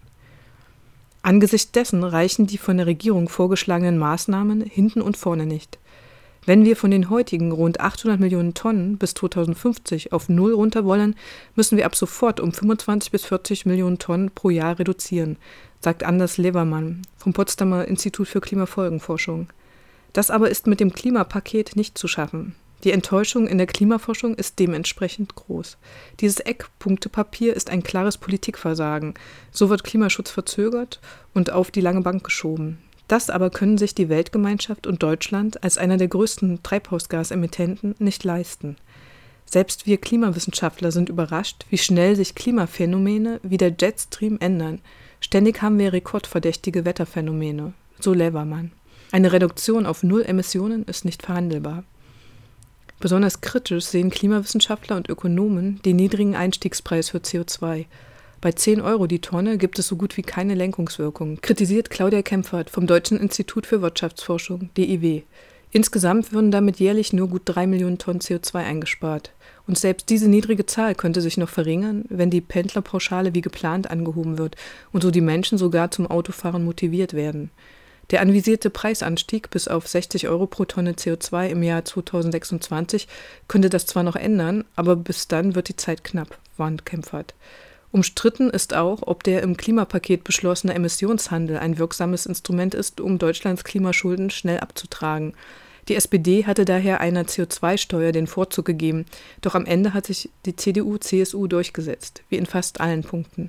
Angesichts dessen reichen die von der Regierung vorgeschlagenen Maßnahmen hinten und vorne nicht. Wenn wir von den heutigen rund achthundert Millionen Tonnen bis zweitausendfünfzig auf Null runter wollen, müssen wir ab sofort um fünfundzwanzig bis vierzig Millionen Tonnen pro Jahr reduzieren, sagt Anders Levermann vom Potsdamer Institut für Klimafolgenforschung. Das aber ist mit dem Klimapaket nicht zu schaffen. Die Enttäuschung in der Klimaforschung ist dementsprechend groß. Dieses Eckpunktepapier ist ein klares Politikversagen. So wird Klimaschutz verzögert und auf die lange Bank geschoben. Das aber können sich die Weltgemeinschaft und Deutschland als einer der größten Treibhausgasemittenten nicht leisten. Selbst wir Klimawissenschaftler sind überrascht, wie schnell sich Klimaphänomene wie der Jetstream ändern. Ständig haben wir rekordverdächtige Wetterphänomene, so Levermann. Eine Reduktion auf Null Emissionen ist nicht verhandelbar. Besonders kritisch sehen Klimawissenschaftler und Ökonomen den niedrigen Einstiegspreis für C O zwei. Bei zehn Euro die Tonne gibt es so gut wie keine Lenkungswirkung, kritisiert Claudia Kempfert vom Deutschen Institut für Wirtschaftsforschung, D I W. Insgesamt würden damit jährlich nur gut drei Millionen Tonnen C O zwei eingespart. Und selbst diese niedrige Zahl könnte sich noch verringern, wenn die Pendlerpauschale wie geplant angehoben wird und so die Menschen sogar zum Autofahren motiviert werden. Der anvisierte Preisanstieg bis auf sechzig Euro pro Tonne C O zwei im Jahr zweitausendsechsundzwanzig könnte das zwar noch ändern, aber bis dann wird die Zeit knapp, warnt Kempfert. Umstritten ist auch, ob der im Klimapaket beschlossene Emissionshandel ein wirksames Instrument ist, um Deutschlands Klimaschulden schnell abzutragen. Die S P D hatte daher einer C O zwei Steuer den Vorzug gegeben, doch am Ende hat sich die C D U C S U durchgesetzt, wie in fast allen Punkten.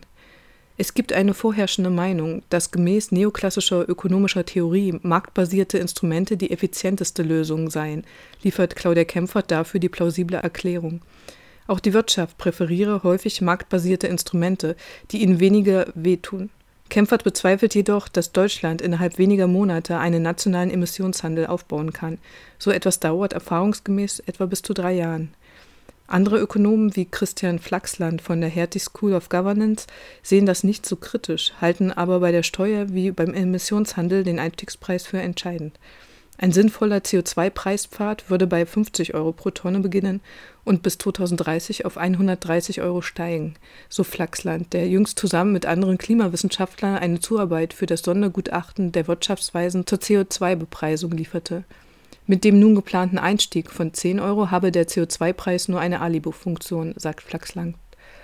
Es gibt eine vorherrschende Meinung, dass gemäß neoklassischer ökonomischer Theorie marktbasierte Instrumente die effizienteste Lösung seien, liefert Claudia Kempfert dafür die plausible Erklärung. Auch die Wirtschaft präferiere häufig marktbasierte Instrumente, die ihnen weniger wehtun. Kempfert bezweifelt jedoch, dass Deutschland innerhalb weniger Monate einen nationalen Emissionshandel aufbauen kann. So etwas dauert erfahrungsgemäß etwa bis zu drei Jahren. Andere Ökonomen wie Christian Flachsland von der Hertie School of Governance sehen das nicht so kritisch, halten aber bei der Steuer wie beim Emissionshandel den Einstiegspreis für entscheidend. Ein sinnvoller C O zwei Preispfad würde bei fünfzig Euro pro Tonne beginnen und bis zweitausenddreißig auf hundertdreißig Euro steigen, so Flachsland, der jüngst zusammen mit anderen Klimawissenschaftlern eine Zuarbeit für das Sondergutachten der Wirtschaftsweisen zur C O zwei Bepreisung lieferte. Mit dem nun geplanten Einstieg von zehn Euro habe der C O zwei Preis nur eine Alibi-Funktion, sagt Flachsland.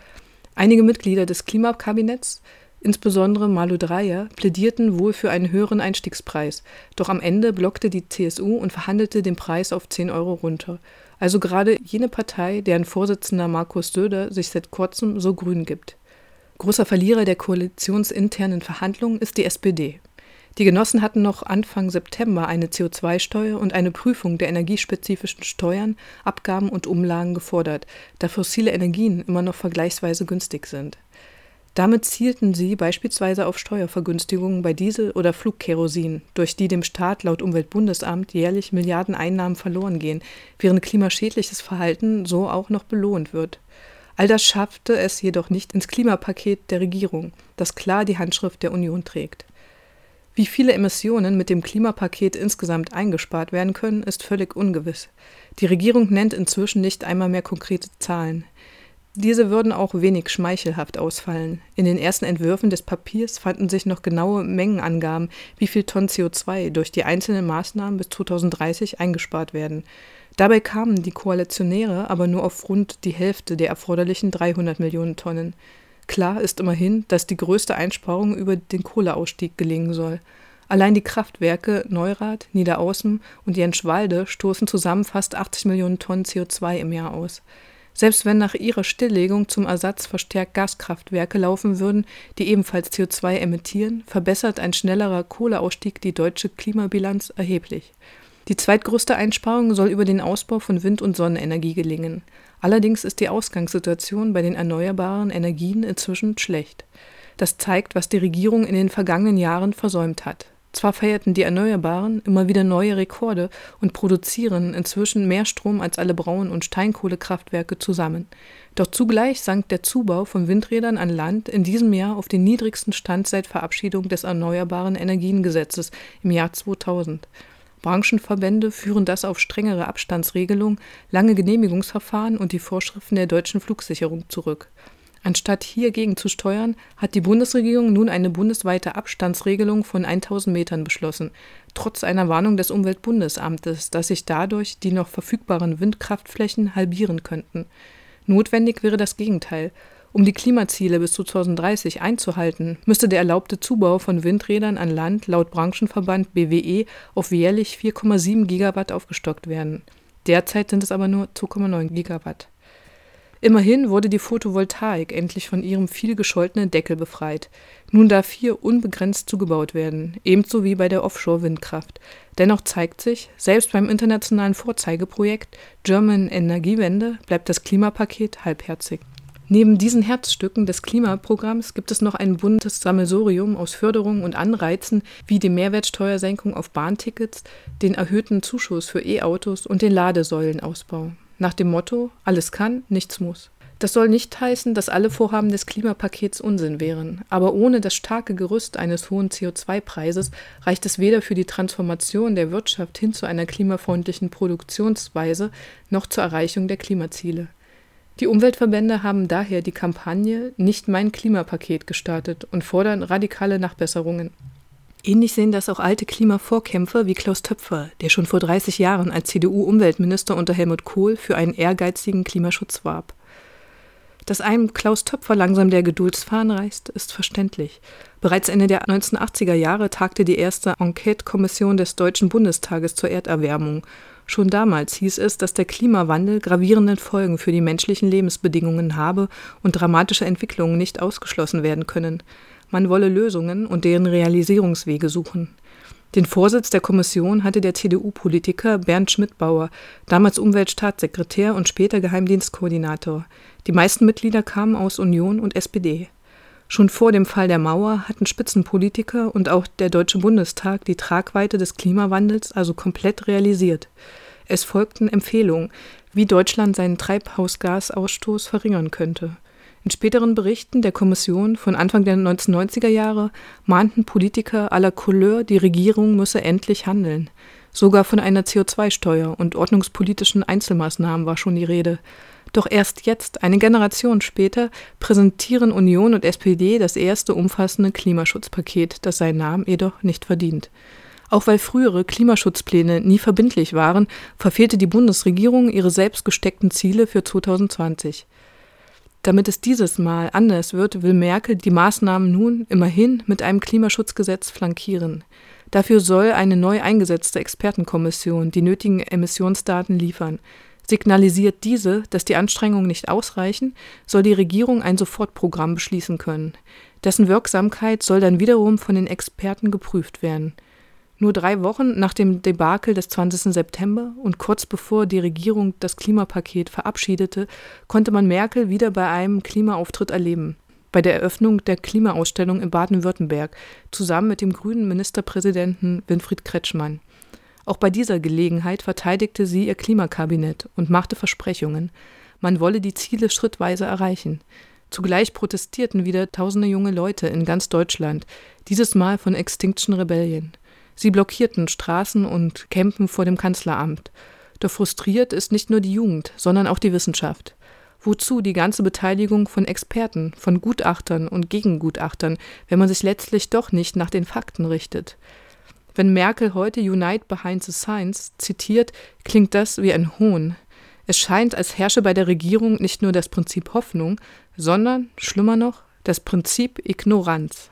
Einige Mitglieder des Klimakabinetts, insbesondere Malu Dreyer, plädierten wohl für einen höheren Einstiegspreis, doch am Ende blockte die C S U und verhandelte den Preis auf zehn Euro runter. Also gerade jene Partei, deren Vorsitzender Markus Söder sich seit kurzem so grün gibt. Großer Verlierer der koalitionsinternen Verhandlungen ist die S P D. Die Genossen hatten noch Anfang September eine C O zwei Steuer und eine Prüfung der energiespezifischen Steuern, Abgaben und Umlagen gefordert, da fossile Energien immer noch vergleichsweise günstig sind. Damit zielten sie beispielsweise auf Steuervergünstigungen bei Diesel oder Flugkerosin, durch die dem Staat laut Umweltbundesamt jährlich Milliarden Einnahmen verloren gehen, während klimaschädliches Verhalten so auch noch belohnt wird. All das schaffte es jedoch nicht ins Klimapaket der Regierung, das klar die Handschrift der Union trägt. Wie viele Emissionen mit dem Klimapaket insgesamt eingespart werden können, ist völlig ungewiss. Die Regierung nennt inzwischen nicht einmal mehr konkrete Zahlen. Diese würden auch wenig schmeichelhaft ausfallen. In den ersten Entwürfen des Papiers fanden sich noch genaue Mengenangaben, wie viel Tonnen C O zwei durch die einzelnen Maßnahmen bis zweitausenddreißig eingespart werden. Dabei kamen die Koalitionäre aber nur auf rund die Hälfte der erforderlichen dreihundert Millionen Tonnen. Klar ist immerhin, dass die größte Einsparung über den Kohleausstieg gelingen soll. Allein die Kraftwerke Neurath, Niederaußen und Jenschwalde stoßen zusammen fast achtzig Millionen Tonnen C O zwei im Jahr aus. Selbst wenn nach ihrer Stilllegung zum Ersatz verstärkt Gaskraftwerke laufen würden, die ebenfalls C O zwei emittieren, verbessert ein schnellerer Kohleausstieg die deutsche Klimabilanz erheblich. Die zweitgrößte Einsparung soll über den Ausbau von Wind- und Sonnenenergie gelingen. Allerdings ist die Ausgangssituation bei den erneuerbaren Energien inzwischen schlecht. Das zeigt, was die Regierung in den vergangenen Jahren versäumt hat. Zwar feierten die Erneuerbaren immer wieder neue Rekorde und produzieren inzwischen mehr Strom als alle Braun- und Steinkohlekraftwerke zusammen. Doch zugleich sank der Zubau von Windrädern an Land in diesem Jahr auf den niedrigsten Stand seit Verabschiedung des Erneuerbaren Energiengesetzes im Jahr zweitausend. Branchenverbände führen das auf strengere Abstandsregelungen, lange Genehmigungsverfahren und die Vorschriften der deutschen Flugsicherung zurück. Anstatt hiergegen zu steuern, hat die Bundesregierung nun eine bundesweite Abstandsregelung von tausend Metern beschlossen, trotz einer Warnung des Umweltbundesamtes, dass sich dadurch die noch verfügbaren Windkraftflächen halbieren könnten. Notwendig wäre das Gegenteil. Um die Klimaziele bis zweitausenddreißig einzuhalten, müsste der erlaubte Zubau von Windrädern an Land laut Branchenverband B W E auf jährlich vier Komma sieben Gigawatt aufgestockt werden. Derzeit sind es aber nur zwei Komma neun Gigawatt. Immerhin wurde die Photovoltaik endlich von ihrem viel gescholtenen Deckel befreit. Nun darf hier unbegrenzt zugebaut werden, ebenso wie bei der Offshore-Windkraft. Dennoch zeigt sich, selbst beim internationalen Vorzeigeprojekt German Energiewende bleibt das Klimapaket halbherzig. Neben diesen Herzstücken des Klimaprogramms gibt es noch ein buntes Sammelsurium aus Förderungen und Anreizen wie die Mehrwertsteuersenkung auf Bahntickets, den erhöhten Zuschuss für E-Autos und den Ladesäulenausbau. Nach dem Motto: Alles kann, nichts muss. Das soll nicht heißen, dass alle Vorhaben des Klimapakets Unsinn wären. Aber ohne das starke Gerüst eines hohen C O zwei Preises reicht es weder für die Transformation der Wirtschaft hin zu einer klimafreundlichen Produktionsweise noch zur Erreichung der Klimaziele. Die Umweltverbände haben daher die Kampagne »Nicht mein Klimapaket« gestartet und fordern radikale Nachbesserungen. Ähnlich sehen das auch alte Klimavorkämpfer wie Klaus Töpfer, der schon vor dreißig Jahren als C D U-Umweltminister unter Helmut Kohl für einen ehrgeizigen Klimaschutz warb. Dass einem Klaus Töpfer langsam der Geduldsfaden reißt, ist verständlich. Bereits Ende der neunzehnhundertachtziger Jahre tagte die erste Enquete-Kommission des Deutschen Bundestages zur Erderwärmung. Schon damals hieß es, dass der Klimawandel gravierende Folgen für die menschlichen Lebensbedingungen habe und dramatische Entwicklungen nicht ausgeschlossen werden können. Man wolle Lösungen und deren Realisierungswege suchen. Den Vorsitz der Kommission hatte der C D U-Politiker Bernd Schmidbauer, damals Umweltstaatssekretär und später Geheimdienstkoordinator. Die meisten Mitglieder kamen aus Union und S P D. Schon vor dem Fall der Mauer hatten Spitzenpolitiker und auch der Deutsche Bundestag die Tragweite des Klimawandels also komplett realisiert. Es folgten Empfehlungen, wie Deutschland seinen Treibhausgasausstoß verringern könnte. In späteren Berichten der Kommission von Anfang der neunzehnhundertneunziger Jahre mahnten Politiker aller Couleur, die Regierung müsse endlich handeln. Sogar von einer C O zwei Steuer und ordnungspolitischen Einzelmaßnahmen war schon die Rede. Doch erst jetzt, eine Generation später, präsentieren Union und S P D das erste umfassende Klimaschutzpaket, das seinen Namen jedoch nicht verdient. Auch weil frühere Klimaschutzpläne nie verbindlich waren, verfehlte die Bundesregierung ihre selbst gesteckten Ziele für zweitausendzwanzig. Damit es dieses Mal anders wird, will Merkel die Maßnahmen nun immerhin mit einem Klimaschutzgesetz flankieren. Dafür soll eine neu eingesetzte Expertenkommission die nötigen Emissionsdaten liefern. Signalisiert diese, dass die Anstrengungen nicht ausreichen, soll die Regierung ein Sofortprogramm beschließen können. Dessen Wirksamkeit soll dann wiederum von den Experten geprüft werden. Nur drei Wochen nach dem Debakel des zwanzigsten September und kurz bevor die Regierung das Klimapaket verabschiedete, konnte man Merkel wieder bei einem Klimaauftritt erleben. Bei der Eröffnung der Klimaausstellung in Baden-Württemberg, zusammen mit dem grünen Ministerpräsidenten Winfried Kretschmann. Auch bei dieser Gelegenheit verteidigte sie ihr Klimakabinett und machte Versprechungen. Man wolle die Ziele schrittweise erreichen. Zugleich protestierten wieder tausende junge Leute in ganz Deutschland, dieses Mal von Extinction Rebellion. Sie blockierten Straßen und Campen vor dem Kanzleramt. Doch frustriert ist nicht nur die Jugend, sondern auch die Wissenschaft. Wozu die ganze Beteiligung von Experten, von Gutachtern und Gegengutachtern, wenn man sich letztlich doch nicht nach den Fakten richtet? Wenn Merkel heute Unite Behind the Science zitiert, klingt das wie ein Hohn. Es scheint, als herrsche bei der Regierung nicht nur das Prinzip Hoffnung, sondern, schlimmer noch, das Prinzip Ignoranz.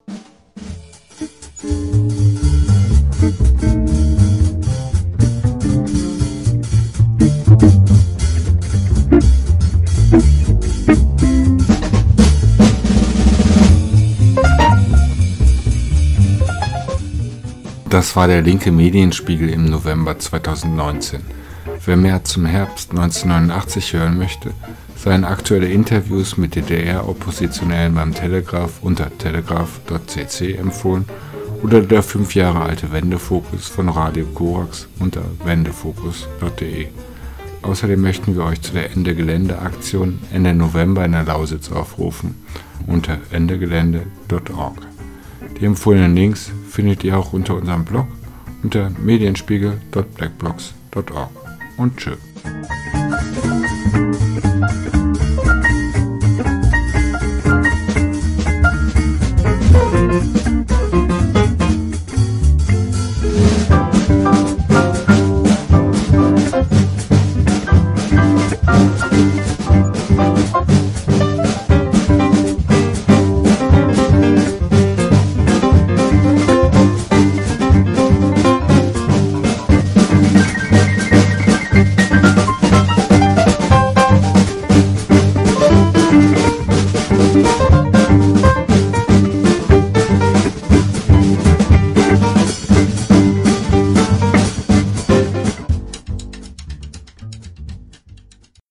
Das war der linke Medienspiegel im November zweitausendneunzehn. Wer mehr zum Herbst neunzehnhundertneunundachtzig hören möchte, seien aktuelle Interviews mit D D R-Oppositionellen beim Telegraph unter telegraph punkt c c empfohlen oder der fünf Jahre alte Wendefokus von Radio Korax unter wendefokus punkt de. Außerdem möchten wir euch zu der Ende-Gelände-Aktion Ende November in der Lausitz aufrufen unter ende gelände punkt org. Die empfohlenen Links findet ihr auch unter unserem Blog unter medienspiegel punkt blackblocks punkt org. Und tschö.